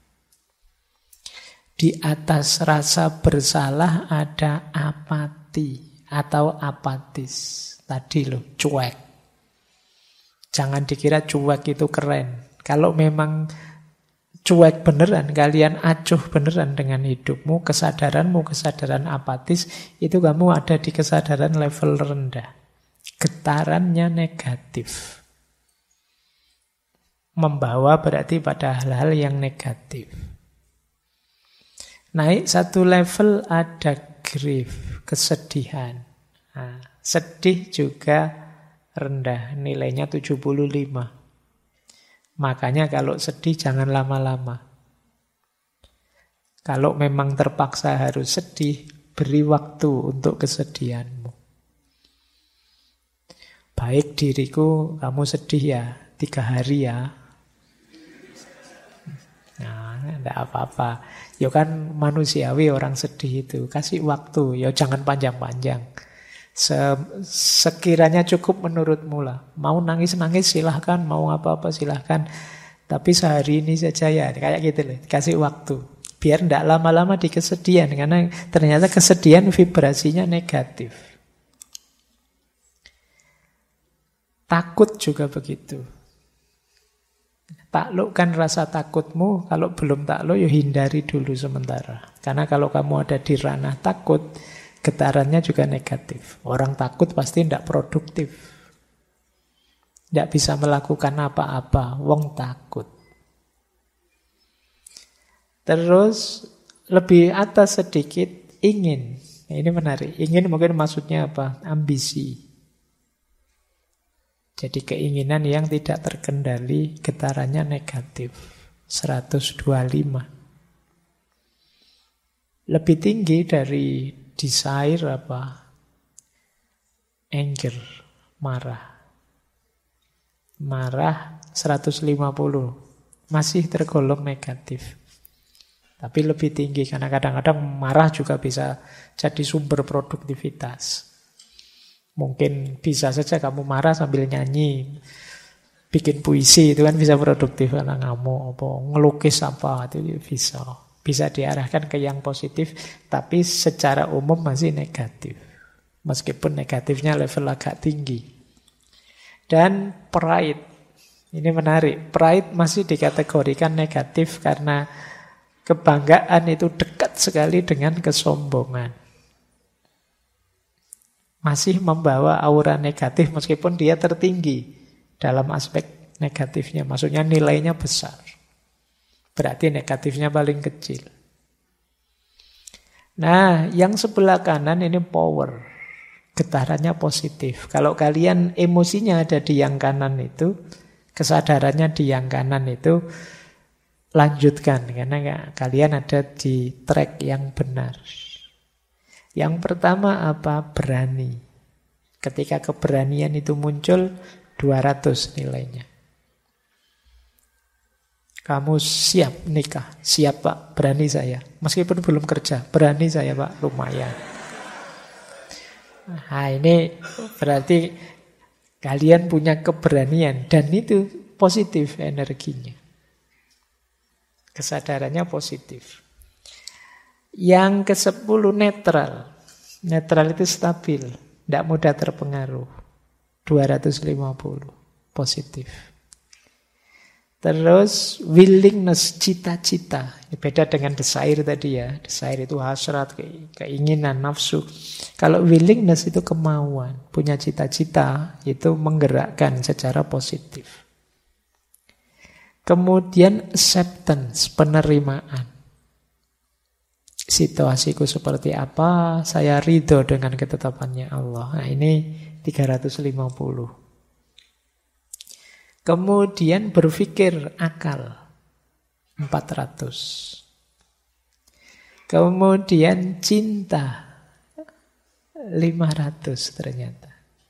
Di atas rasa bersalah ada apati atau apatis. Tadi loh, cuek. Jangan dikira cuek itu keren. Kalau memang cuek beneran, kalian acuh beneran dengan hidupmu, kesadaranmu, kesadaran apatis, itu kamu ada di kesadaran level rendah. Getarannya negatif. Membawa berarti pada hal-hal yang negatif. Naik satu level ada grief, kesedihan. Nah, sedih juga rendah, nilainya 75. Makanya kalau sedih jangan lama-lama. Kalau memang terpaksa harus sedih, beri waktu untuk kesedihanmu. Baik diriku, kamu sedih ya, 3 hari ya. Nah, tidak apa-apa. Ya kan manusiawi orang sedih itu. Kasih waktu, ya jangan panjang-panjang. Sekiranya cukup menurutmu lah. Mau nangis-nangis silahkan, mau apa-apa silahkan. Tapi sehari ini saja ya, kayak gitu loh. Kasih waktu. Biar tidak lama-lama di kesedihan. Karena ternyata kesedihan vibrasinya negatif. Takut juga begitu. Taklukkan rasa takutmu. Kalau belum takluk, ya hindari dulu sementara. Karena kalau kamu ada di ranah takut, getarannya juga negatif. Orang takut pasti tidak produktif. Tidak bisa melakukan apa-apa. Wong takut. Terus lebih atas sedikit ingin. Ini menarik. Ingin mungkin maksudnya apa? Ambisi. Jadi keinginan yang tidak terkendali, getarannya negatif. 125. Lebih tinggi dari desire apa? Anger, marah. Marah 150. Masih tergolong negatif. Tapi lebih tinggi karena kadang-kadang marah juga bisa jadi sumber produktivitas. Mungkin bisa saja kamu marah sambil nyanyi, bikin puisi, itu kan bisa produktif. Karena ngamuk, apa, ngelukis apa, itu bisa. Bisa diarahkan ke yang positif, tapi secara umum masih negatif. Meskipun negatifnya level agak tinggi. Dan pride, ini menarik. Pride masih dikategorikan negatif karena kebanggaan itu dekat sekali dengan kesombongan. Masih membawa aura negatif meskipun dia tertinggi dalam aspek negatifnya. Maksudnya nilainya besar. Berarti negatifnya paling kecil. Nah, yang sebelah kanan ini power. Getarannya positif. Kalau kalian emosinya ada di yang kanan itu, kesadarannya di yang kanan itu, lanjutkan, karena kalian ada di track yang benar. Yang pertama apa? Berani. Ketika keberanian itu muncul, 200 nilainya. Kamu siap nikah? Siap Pak, berani saya. Meskipun belum kerja, berani saya Pak, lumayan. Nah ini berarti kalian punya keberanian, dan itu positif energinya. Kesadarannya positif. Yang ke-10 netral. Netral itu stabil, tidak mudah terpengaruh. 250 positif. Terus willingness, cita-cita. Ini beda dengan desire tadi ya. Desire itu hasrat, keinginan, nafsu. Kalau willingness itu kemauan, punya cita-cita, itu menggerakkan secara positif. Kemudian acceptance, penerimaan. Situasiku seperti apa, saya ridho dengan ketetapannya Allah. Nah ini 350. Kemudian berpikir akal, 400. Kemudian cinta, 500 ternyata.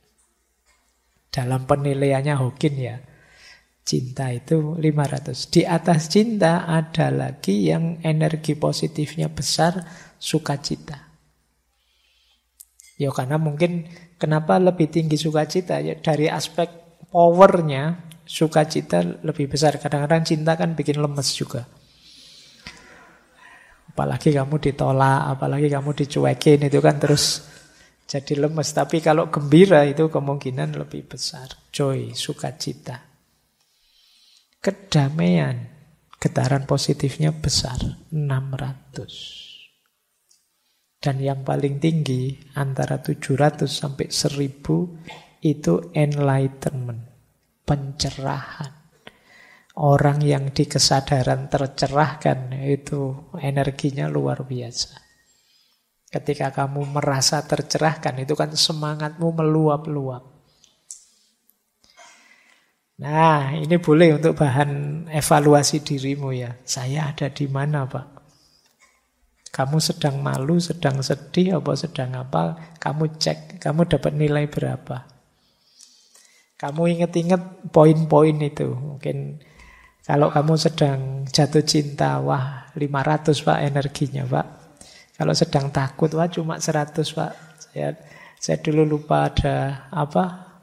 Dalam penilaiannya Hawking ya. Cinta itu 500. Di atas cinta ada lagi yang energi positifnya besar, sukacita. Ya karena mungkin kenapa lebih tinggi sukacita? Ya dari aspek powernya, sukacita lebih besar. Kadang-kadang cinta kan bikin lemes juga. Apalagi kamu ditolak, apalagi kamu dicuekin, itu kan terus jadi lemes. Tapi kalau gembira itu kemungkinan lebih besar. Joy, sukacita. Kedamaian, getaran positifnya besar, 600. Dan yang paling tinggi antara 700 sampai 1000 itu enlightenment, pencerahan. Orang yang di kesadaran tercerahkan itu energinya luar biasa. Ketika kamu merasa tercerahkan itu kan semangatmu meluap-luap. Nah, ini boleh untuk bahan evaluasi dirimu ya. Saya ada di mana, Pak? Kamu sedang malu, sedang sedih, apa sedang apa? Kamu cek, kamu dapat nilai berapa? Kamu ingat-ingat poin-poin itu. Mungkin kalau kamu sedang jatuh cinta, wah 500 Pak energinya, Pak. Kalau sedang takut, wah cuma 100 Pak. Saya dulu lupa ada apa?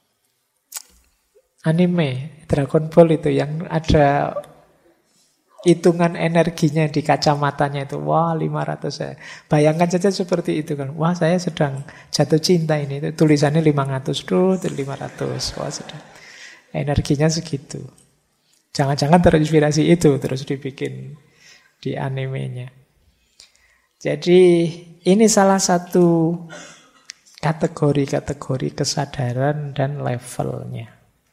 Anime Dragon Ball itu yang ada hitungan energinya di kacamatanya itu. Wah 500 ya. Bayangkan saja seperti itu kan. Wah saya sedang jatuh cinta ini. Itu tulisannya 500 tuh 500. Wah sedang. Energinya segitu. Jangan-jangan terinspirasi itu terus dibikin di animenya. Jadi ini salah satu kategori-kategori kesadaran dan levelnya.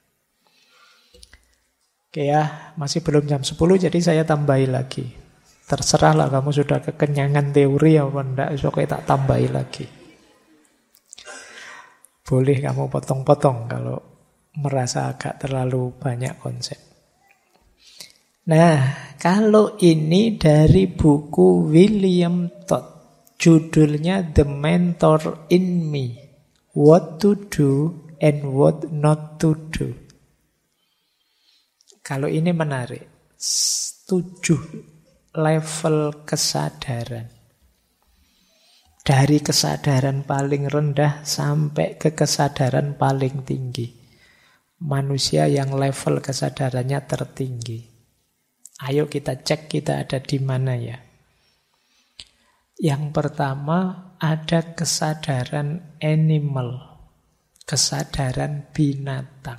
Oke ya, masih belum jam 10 jadi saya tambahi lagi. Terserahlah kamu sudah kekenyangan teori apa enggak, besok tak tambahi lagi. Boleh kamu potong-potong kalau merasa agak terlalu banyak konsep. Nah, kalau ini dari buku William Todd, judulnya The Mentor in Me, What to Do and What Not to Do. Kalau ini menarik, 7 level kesadaran. Dari kesadaran paling rendah sampai ke kesadaran paling tinggi. Manusia yang level kesadarannya tertinggi. Ayo kita cek kita ada di mana ya. Yang pertama ada kesadaran animal, kesadaran binatang.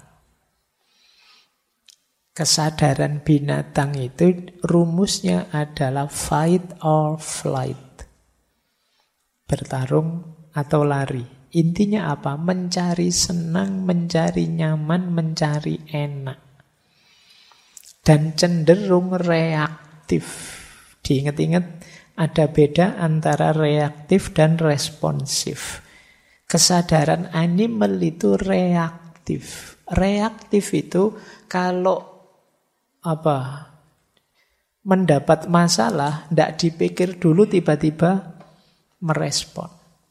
Kesadaran binatang itu rumusnya adalah fight or flight. Bertarung atau lari. Intinya apa? Mencari senang, mencari nyaman, mencari enak. Dan cenderung reaktif. Diingat-ingat ada beda antara reaktif dan responsif. Kesadaran animal itu reaktif. Reaktif itu kalau mendapat masalah, tidak dipikir dulu tiba-tiba merespon.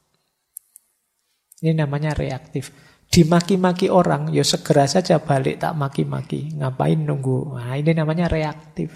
Ini namanya reaktif. Dimaki-maki orang, ya segera saja balik tak maki-maki. Ngapain nunggu? Nah, ini namanya reaktif.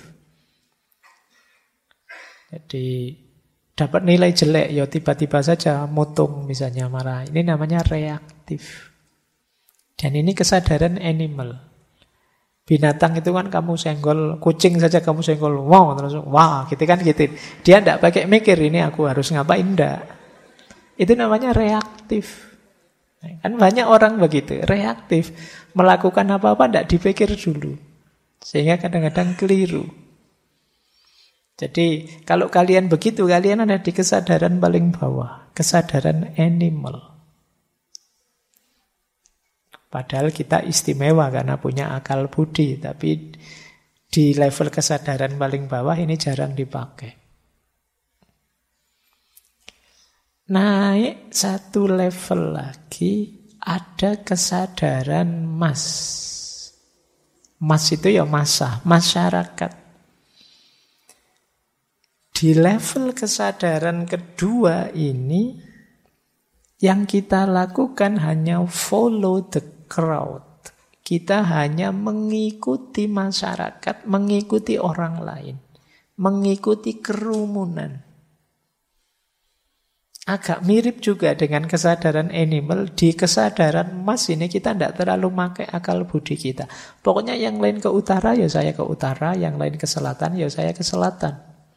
Jadi dapat nilai jelek, ya tiba-tiba saja mutung misalnya marah. Ini namanya reaktif. Dan ini kesadaran animal. Binatang itu kan kamu senggol, kucing saja kamu senggol, wow, terus wah, gitu kan gitu. Dia tidak pakai mikir ini aku harus ngapain, enggak. Itu namanya reaktif. Kan banyak orang begitu, reaktif. Melakukan apa-apa tidak dipikir dulu. Sehingga kadang-kadang keliru. Jadi kalau kalian begitu, kalian ada di kesadaran paling bawah. Kesadaran animal. Padahal kita istimewa karena punya akal budi. Tapi di level kesadaran paling bawah ini jarang dipakai. Naik satu level lagi, ada kesadaran mass. Mass itu ya massa, masyarakat. Di level kesadaran kedua ini, yang kita lakukan hanya follow the crowd. Kita hanya mengikuti masyarakat, mengikuti orang lain, mengikuti kerumunan. Agak mirip juga dengan kesadaran animal. Di kesadaran mass ini kita tidak terlalu pakai akal budi kita. Pokoknya yang lain ke utara, ya saya ke utara. Yang lain ke selatan, ya saya ke selatan.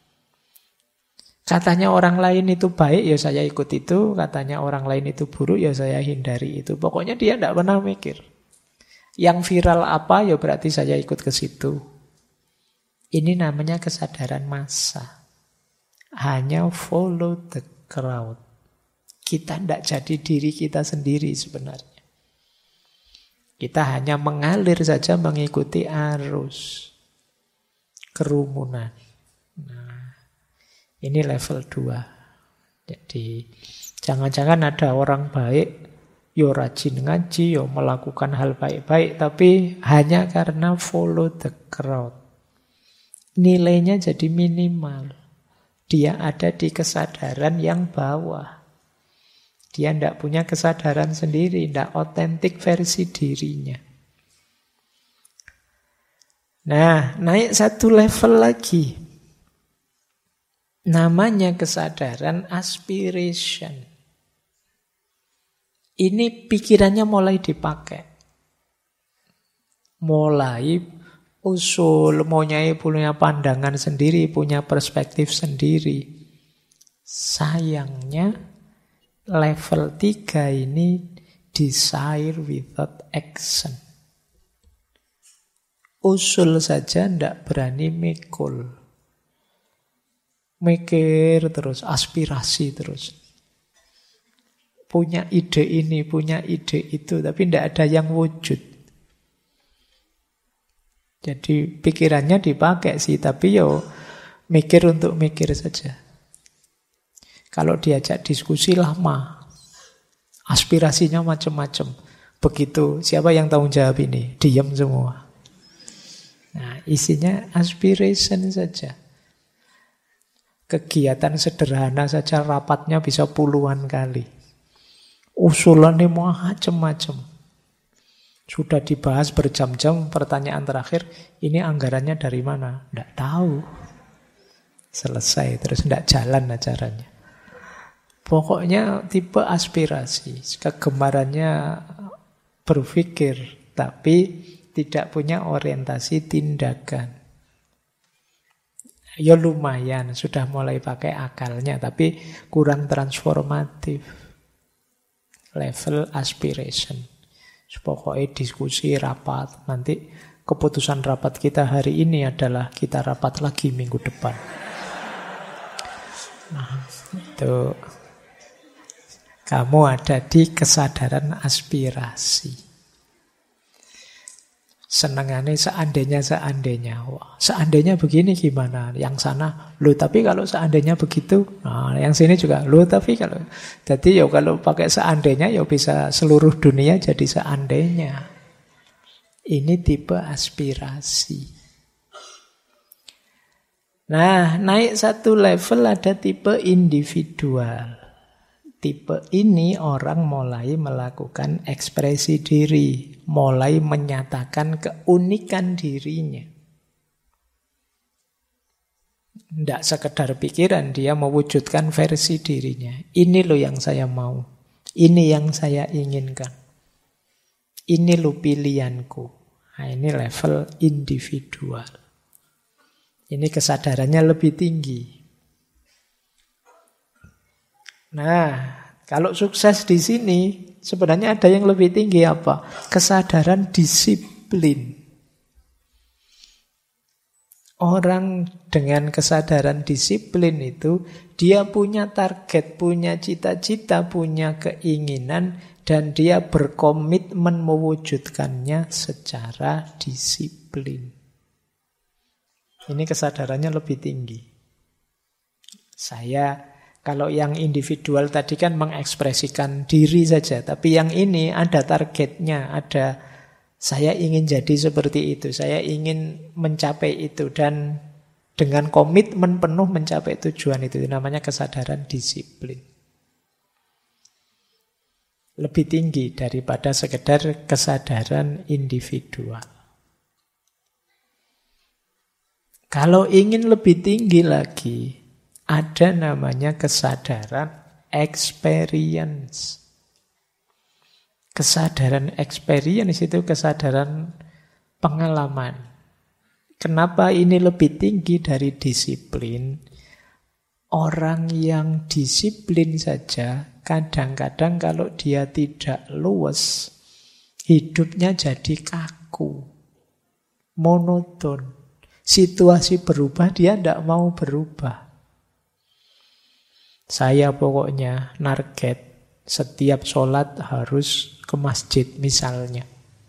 Katanya orang lain itu baik, ya saya ikut itu. Katanya orang lain itu buruk, ya saya hindari itu. Pokoknya dia tidak pernah mikir. Yang viral apa, ya berarti saya ikut ke situ. Ini namanya kesadaran massa. Hanya follow the crowd. Kita tidak jadi diri kita sendiri sebenarnya. Kita hanya mengalir saja mengikuti arus kerumunan. Nah, ini level 2. Jadi jangan-jangan ada orang baik, yo rajin ngaji, yo melakukan hal baik-baik, tapi hanya karena follow the crowd. Nilainya jadi minimal. Dia ada di kesadaran yang bawah. Dia tidak punya kesadaran sendiri, tidak otentik versi dirinya. Nah, naik satu level lagi. Namanya kesadaran aspiration. Ini pikirannya mulai dipakai. Mulai usul, maunya punya pandangan sendiri, punya perspektif sendiri. Sayangnya level 3 ini desire without action. Usul saja tidak berani mikul. Mikir terus, aspirasi terus. Punya ide ini, punya ide itu, tapi tidak ada yang wujud. Jadi pikirannya dipakai sih, tapi yo mikir untuk mikir saja. Kalau diajak diskusi lama, aspirasinya macam-macam. Begitu, siapa yang tanggung jawab ini? Diam semua. Nah, isinya aspiration saja. Kegiatan sederhana saja rapatnya bisa puluhan kali. Usulannya macam-macam. Sudah dibahas berjam-jam, pertanyaan terakhir, ini anggarannya dari mana? Tidak tahu. Selesai, terus tidak jalan acaranya. Pokoknya tipe aspirasi, kegemarannya berpikir, tapi tidak punya orientasi tindakan. Ya lumayan, sudah mulai pakai akalnya, tapi kurang transformatif. Level aspiration. Pokoknya diskusi, rapat. Nanti keputusan rapat kita hari ini adalah kita rapat lagi minggu depan. Nah, itu kamu ada di kesadaran aspirasi. Senengannya seandainya. Wah, seandainya begini gimana? Yang sana, loh tapi kalau seandainya begitu. Nah, yang sini juga, loh tapi kalau. Jadi ya kalau pakai seandainya ya bisa seluruh dunia jadi seandainya. Ini tipe aspirasi. Nah, naik satu level ada tipe individual. Tipe ini orang mulai melakukan ekspresi diri, mulai menyatakan keunikan dirinya. Tidak sekedar pikiran, dia mewujudkan versi dirinya. Ini loh yang saya mau, ini yang saya inginkan, ini loh pilihanku. Nah, ini level individual. Ini kesadarannya lebih tinggi. Nah, kalau sukses di sini, sebenarnya ada yang lebih tinggi apa? Kesadaran disiplin. Orang dengan kesadaran disiplin itu, dia punya target, punya cita-cita, punya keinginan, dan dia berkomitmen mewujudkannya secara disiplin. Ini kesadarannya lebih tinggi. Kalau yang individual tadi kan mengekspresikan diri saja, tapi yang ini ada targetnya, ada saya ingin jadi seperti itu, saya ingin mencapai itu, dan dengan komitmen penuh mencapai tujuan itu namanya kesadaran disiplin. Lebih tinggi daripada sekedar kesadaran individual. Kalau ingin lebih tinggi lagi, ada namanya kesadaran experience. Kesadaran experience itu kesadaran pengalaman. Kenapa ini lebih tinggi dari disiplin? Orang yang disiplin saja, kadang-kadang kalau dia tidak luwes, hidupnya jadi kaku, monoton. Situasi berubah, dia tidak mau berubah. Saya pokoknya target setiap sholat harus ke masjid misalnya.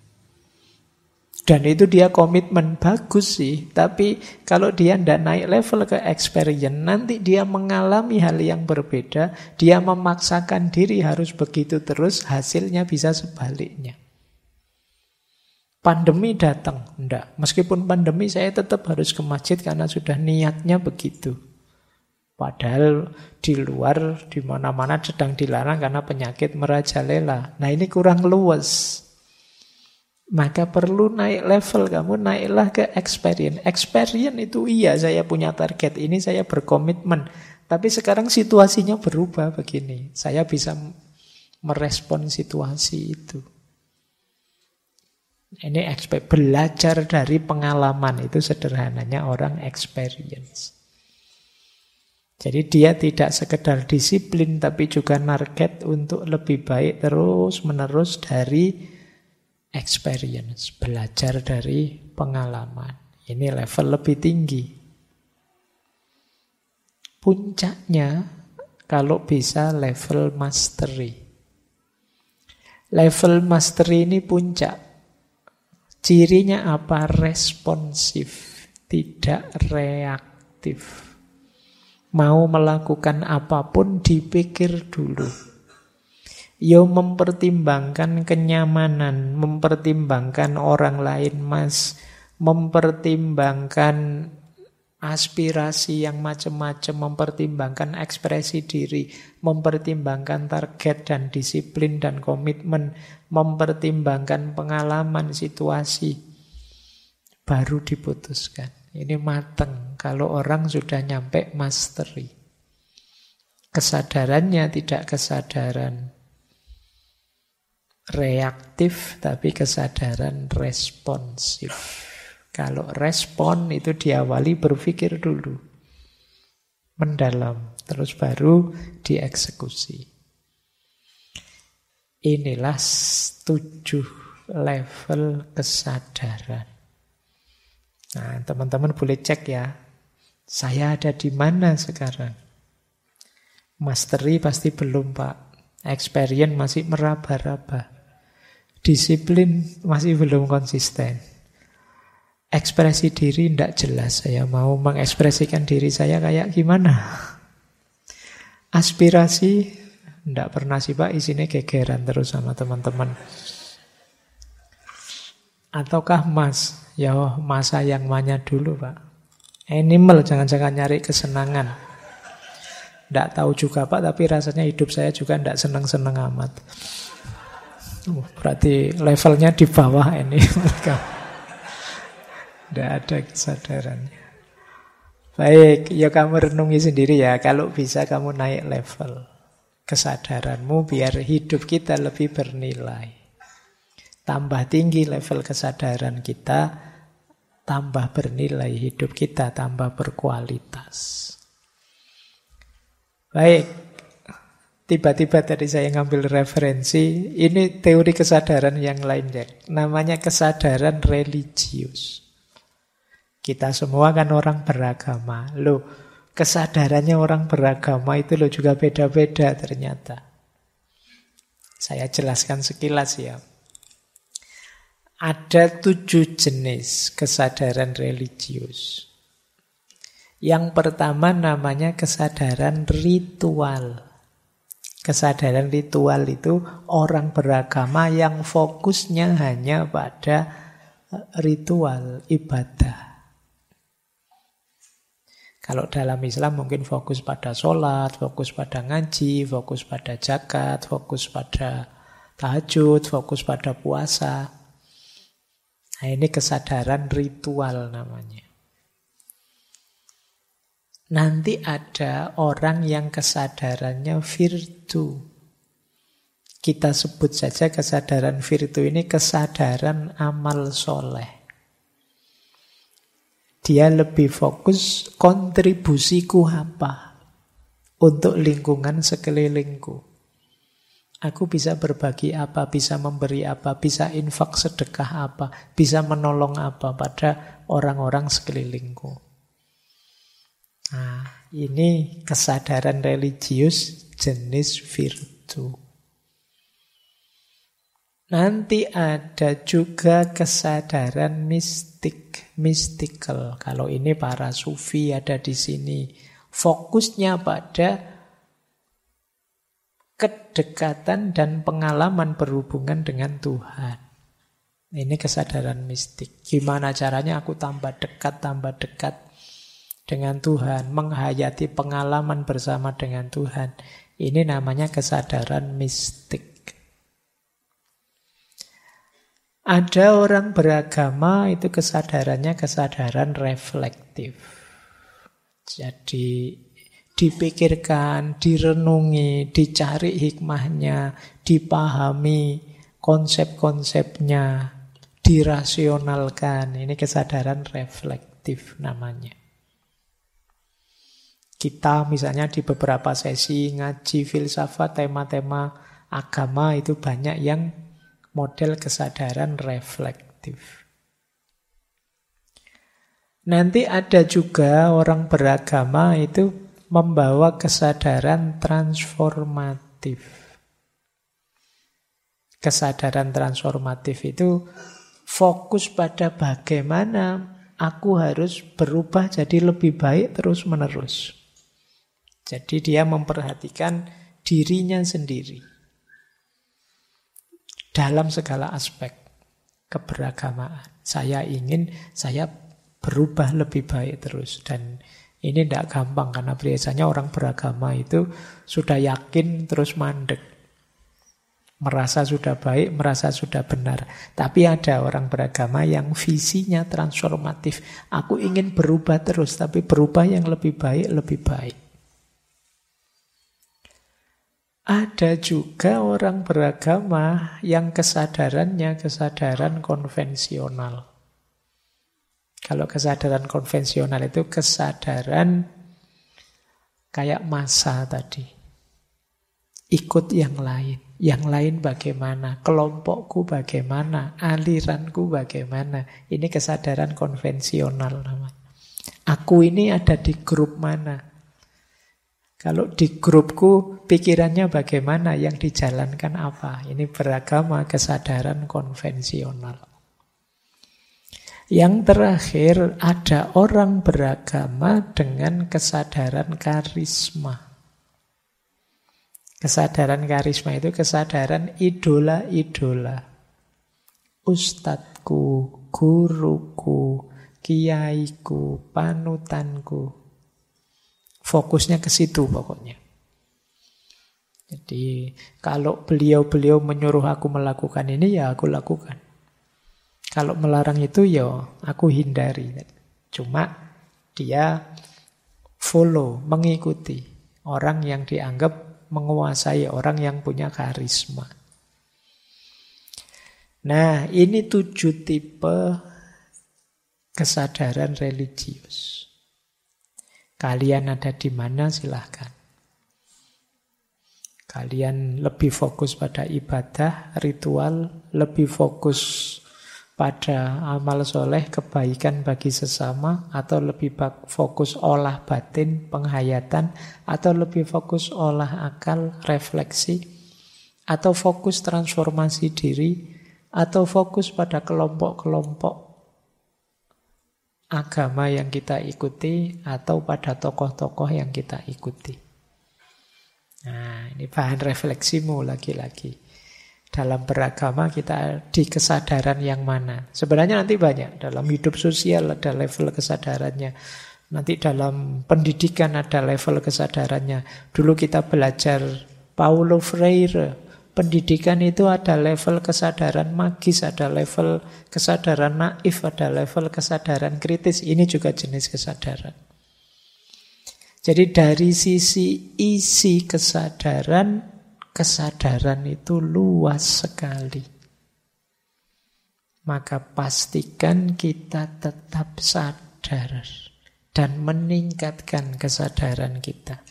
Dan itu dia komitmen, bagus sih. Tapi kalau dia tidak naik level ke experience, nanti dia mengalami hal yang berbeda. Dia memaksakan diri harus begitu terus, hasilnya bisa sebaliknya. Pandemi datang, enggak. Meskipun pandemi saya tetap harus ke masjid karena sudah niatnya begitu. Padahal di luar, di mana-mana sedang dilarang karena penyakit merajalela. Nah ini kurang luas. Maka perlu naik level, kamu naiklah ke experience. Experience itu iya, saya punya target ini, saya berkomitmen. Tapi sekarang situasinya berubah begini. Saya bisa merespon situasi itu. Ini belajar dari pengalaman, itu sederhananya orang experience. Jadi dia tidak sekedar disiplin, tapi juga target untuk lebih baik terus-menerus dari experience. Belajar dari pengalaman. Ini level lebih tinggi. Puncaknya, kalau bisa level mastery. Level mastery ini puncak. Cirinya apa? Responsif, tidak reaktif. Mau melakukan apapun dipikir dulu. Yo mempertimbangkan kenyamanan, mempertimbangkan orang lain, Mas, mempertimbangkan aspirasi yang macam-macam, mempertimbangkan ekspresi diri, mempertimbangkan target dan disiplin dan komitmen, mempertimbangkan pengalaman, situasi, baru diputuskan. Ini mateng kalau orang sudah nyampe mastery. Kesadarannya tidak kesadaran reaktif, tapi kesadaran responsif. Kalau respon itu diawali berpikir dulu, mendalam, terus baru dieksekusi. Inilah 7 level kesadaran. Nah, teman-teman boleh cek ya, saya ada di mana sekarang? Mastery pasti belum, Pak. Experience masih meraba-raba. Disiplin masih belum konsisten. Ekspresi diri tidak jelas. Saya mau mengekspresikan diri saya kayak gimana? Aspirasi tidak pernah sih, Pak. Isinya gegeran terus sama teman-teman. Ataukah Mas? Ya masa yang manya dulu, Pak. Animal, jangan-jangan nyari kesenangan. Tidak tahu juga, Pak, tapi rasanya hidup saya juga tidak senang-senang amat. Berarti levelnya di bawah ini. Tidak ada kesadarannya. Baik, ya kamu renungi sendiri ya. Kalau bisa kamu naik level kesadaranmu biar hidup kita lebih bernilai. Tambah tinggi level kesadaran kita, tambah bernilai hidup kita, tambah berkualitas. Baik, tiba-tiba tadi saya ngambil referensi. Ini teori kesadaran yang lain ya. Namanya kesadaran religius. Kita semua kan orang beragama. Loh, kesadarannya orang beragama itu loh juga beda-beda ternyata. Saya jelaskan sekilas ya. Ada 7 jenis kesadaran religius. Yang pertama namanya kesadaran ritual. Kesadaran ritual itu orang beragama yang fokusnya hanya pada ritual ibadah. Kalau dalam Islam mungkin fokus pada sholat, fokus pada ngaji, fokus pada zakat, fokus pada tahajud, fokus pada puasa. Nah, ini kesadaran ritual namanya. Nanti ada orang yang kesadarannya virtu. Kita sebut saja kesadaran virtu ini kesadaran amal soleh. Dia lebih fokus kontribusiku apa untuk lingkungan sekelilingku. Aku bisa berbagi apa, bisa memberi apa, bisa infak sedekah apa, bisa menolong apa pada orang-orang sekelilingku. Nah, ini kesadaran religius jenis virtu. Nanti ada juga kesadaran mistik, mystical. Kalau ini para sufi ada di sini. Fokusnya pada kedekatan dan pengalaman berhubungan dengan Tuhan. Ini kesadaran mistik. Gimana caranya aku tambah dekat dengan Tuhan, menghayati pengalaman bersama dengan Tuhan. Ini namanya kesadaran mistik. Ada orang beragama itu kesadarannya kesadaran reflektif. Jadi dipikirkan, direnungi, dicari hikmahnya, dipahami konsep-konsepnya, dirasionalkan. Ini kesadaran reflektif namanya. Kita misalnya di beberapa sesi ngaji filsafat, tema-tema agama itu banyak yang model kesadaran reflektif. Nanti ada juga orang beragama itu membawa kesadaran transformatif. Kesadaran transformatif itu fokus pada bagaimana aku harus berubah jadi lebih baik terus-menerus. Jadi dia memperhatikan dirinya sendiri dalam segala aspek. keberagamaan. Saya ingin saya berubah lebih baik terus. Dan ini tidak gampang karena biasanya orang beragama itu sudah yakin terus mandek. Merasa sudah baik, merasa sudah benar. Tapi ada orang beragama yang visinya transformatif. Aku ingin berubah terus, tapi berubah yang lebih baik, lebih baik. Ada juga orang beragama yang kesadarannya kesadaran konvensional. Kalau kesadaran konvensional itu kesadaran kayak massa tadi. Ikut yang lain. Yang lain bagaimana? Kelompokku bagaimana? Aliranku bagaimana? Ini kesadaran konvensional namanya. Aku ini ada di grup mana? Kalau di grupku pikirannya bagaimana? Yang dijalankan apa? Ini beragama kesadaran konvensional. Yang terakhir ada orang beragama dengan kesadaran karisma. Kesadaran karisma itu kesadaran idola-idola. Ustadku, guruku, kiaiku, panutanku. Fokusnya ke situ pokoknya. Jadi kalau beliau-beliau menyuruh aku melakukan ini, ya aku lakukan. Kalau melarang itu, ya aku hindari. Cuma dia follow, mengikuti orang yang dianggap menguasai, orang yang punya karisma. Nah, ini 7 tipe kesadaran religius. Kalian ada di mana silahkan. Kalian lebih fokus pada ibadah, ritual, lebih fokus pada amal soleh, kebaikan bagi sesama, atau lebih fokus olah batin, penghayatan, atau lebih fokus olah akal, refleksi, atau fokus transformasi diri, atau fokus pada kelompok-kelompok agama yang kita ikuti, atau pada tokoh-tokoh yang kita ikuti. Nah, ini bahan refleksimu lagi-lagi. Dalam beragama kita di kesadaran yang mana? Sebenarnya nanti banyak. Dalam hidup sosial ada level kesadarannya. Nanti dalam pendidikan ada level kesadarannya. Dulu kita belajar Paulo Freire. Pendidikan itu ada level kesadaran magis, ada level kesadaran naif, ada level kesadaran kritis. Ini juga jenis kesadaran. Jadi dari sisi isi kesadaran, kesadaran itu luas sekali. Maka pastikan kita tetap sadar dan meningkatkan kesadaran kita.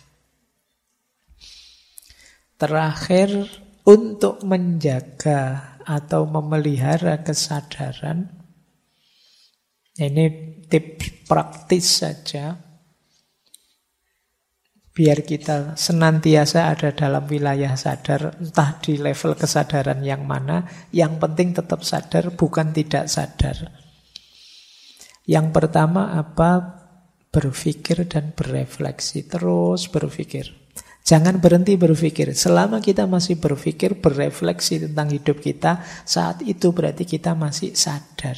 Terakhir, untuk menjaga atau memelihara kesadaran, ini tips praktis saja. Biar kita senantiasa ada dalam wilayah sadar, entah di level kesadaran yang mana, yang penting tetap sadar, bukan tidak sadar. Yang pertama apa? Berpikir dan berefleksi, terus berpikir. Jangan berhenti berpikir. Selama kita masih berpikir, berefleksi tentang hidup kita, saat itu berarti kita masih sadar.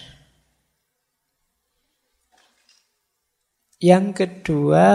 Yang kedua,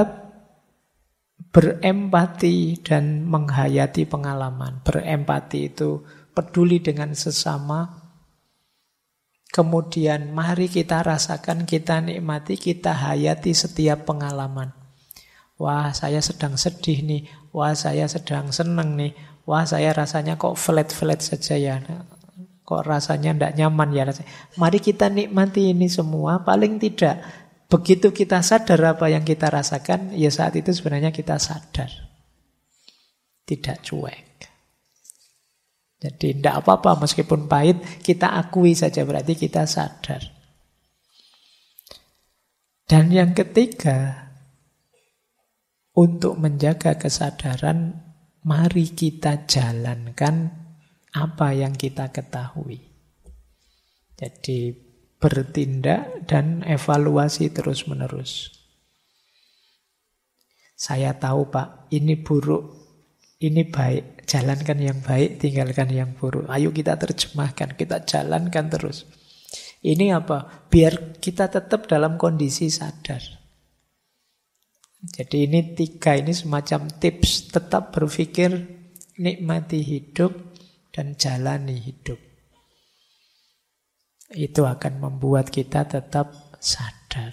berempati dan menghayati pengalaman. Berempati itu peduli dengan sesama. Kemudian mari kita rasakan, kita nikmati, kita hayati setiap pengalaman. Wah, saya sedang sedih nih. Wah, saya sedang senang nih. Wah, saya rasanya kok flat-flat saja ya. Kok rasanya tidak nyaman ya. Mari kita nikmati ini semua. Paling tidak, begitu kita sadar apa yang kita rasakan, ya saat itu sebenarnya kita sadar. Tidak cuek. Jadi tidak apa-apa meskipun pahit, kita akui saja berarti kita sadar. Dan yang ketiga, untuk menjaga kesadaran, mari kita jalankan apa yang kita ketahui. Jadi bertindak dan evaluasi terus-menerus. Saya tahu Pak, ini buruk, ini baik. Jalankan yang baik, tinggalkan yang buruk. Ayo kita terjemahkan, kita jalankan terus. Ini apa? Biar kita tetap dalam kondisi sadar. Jadi ini 3, ini semacam tips. Tetap berpikir, nikmati hidup, dan jalani hidup. Itu akan membuat kita tetap sadar.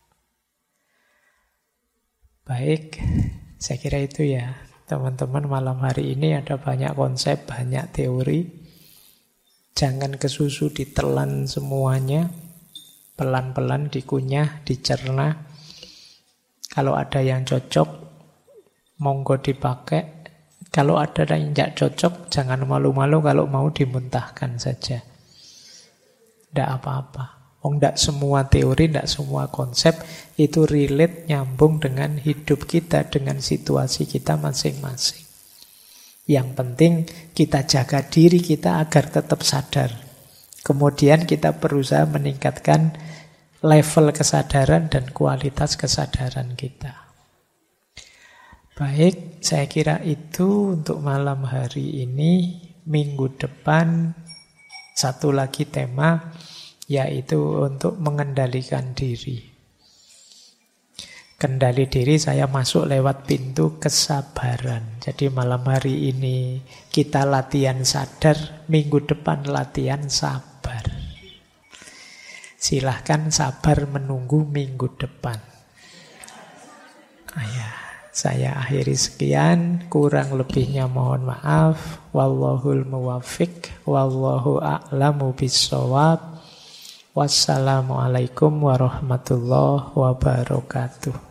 Baik, saya kira itu ya. Teman-teman, malam hari ini ada banyak konsep, banyak teori. Jangan kesusu ditelan semuanya. Pelan-pelan dikunyah, dicerna. Kalau ada yang cocok, monggo dipakai. Kalau ada yang tidak cocok, jangan malu-malu kalau mau dimuntahkan saja. Tidak apa-apa. Tidak semua teori, tidak semua konsep itu relate, nyambung dengan hidup kita, dengan situasi kita masing-masing. Yang penting kita jaga diri kita agar tetap sadar. Kemudian kita berusaha meningkatkan level kesadaran dan kualitas kesadaran kita. Baik, saya kira itu untuk malam hari ini. Minggu depan satu lagi tema, yaitu untuk mengendalikan diri. Kendali diri saya masuk lewat pintu kesabaran. Jadi malam hari ini kita latihan sadar, minggu depan latihan sabar. Silahkan sabar menunggu minggu depan. Saya akhiri sekian, kurang lebihnya mohon maaf. Wallahul muwaffiq, wallahu a'lamu bissawab. Wassalamualaikum warahmatullahi wabarakatuh.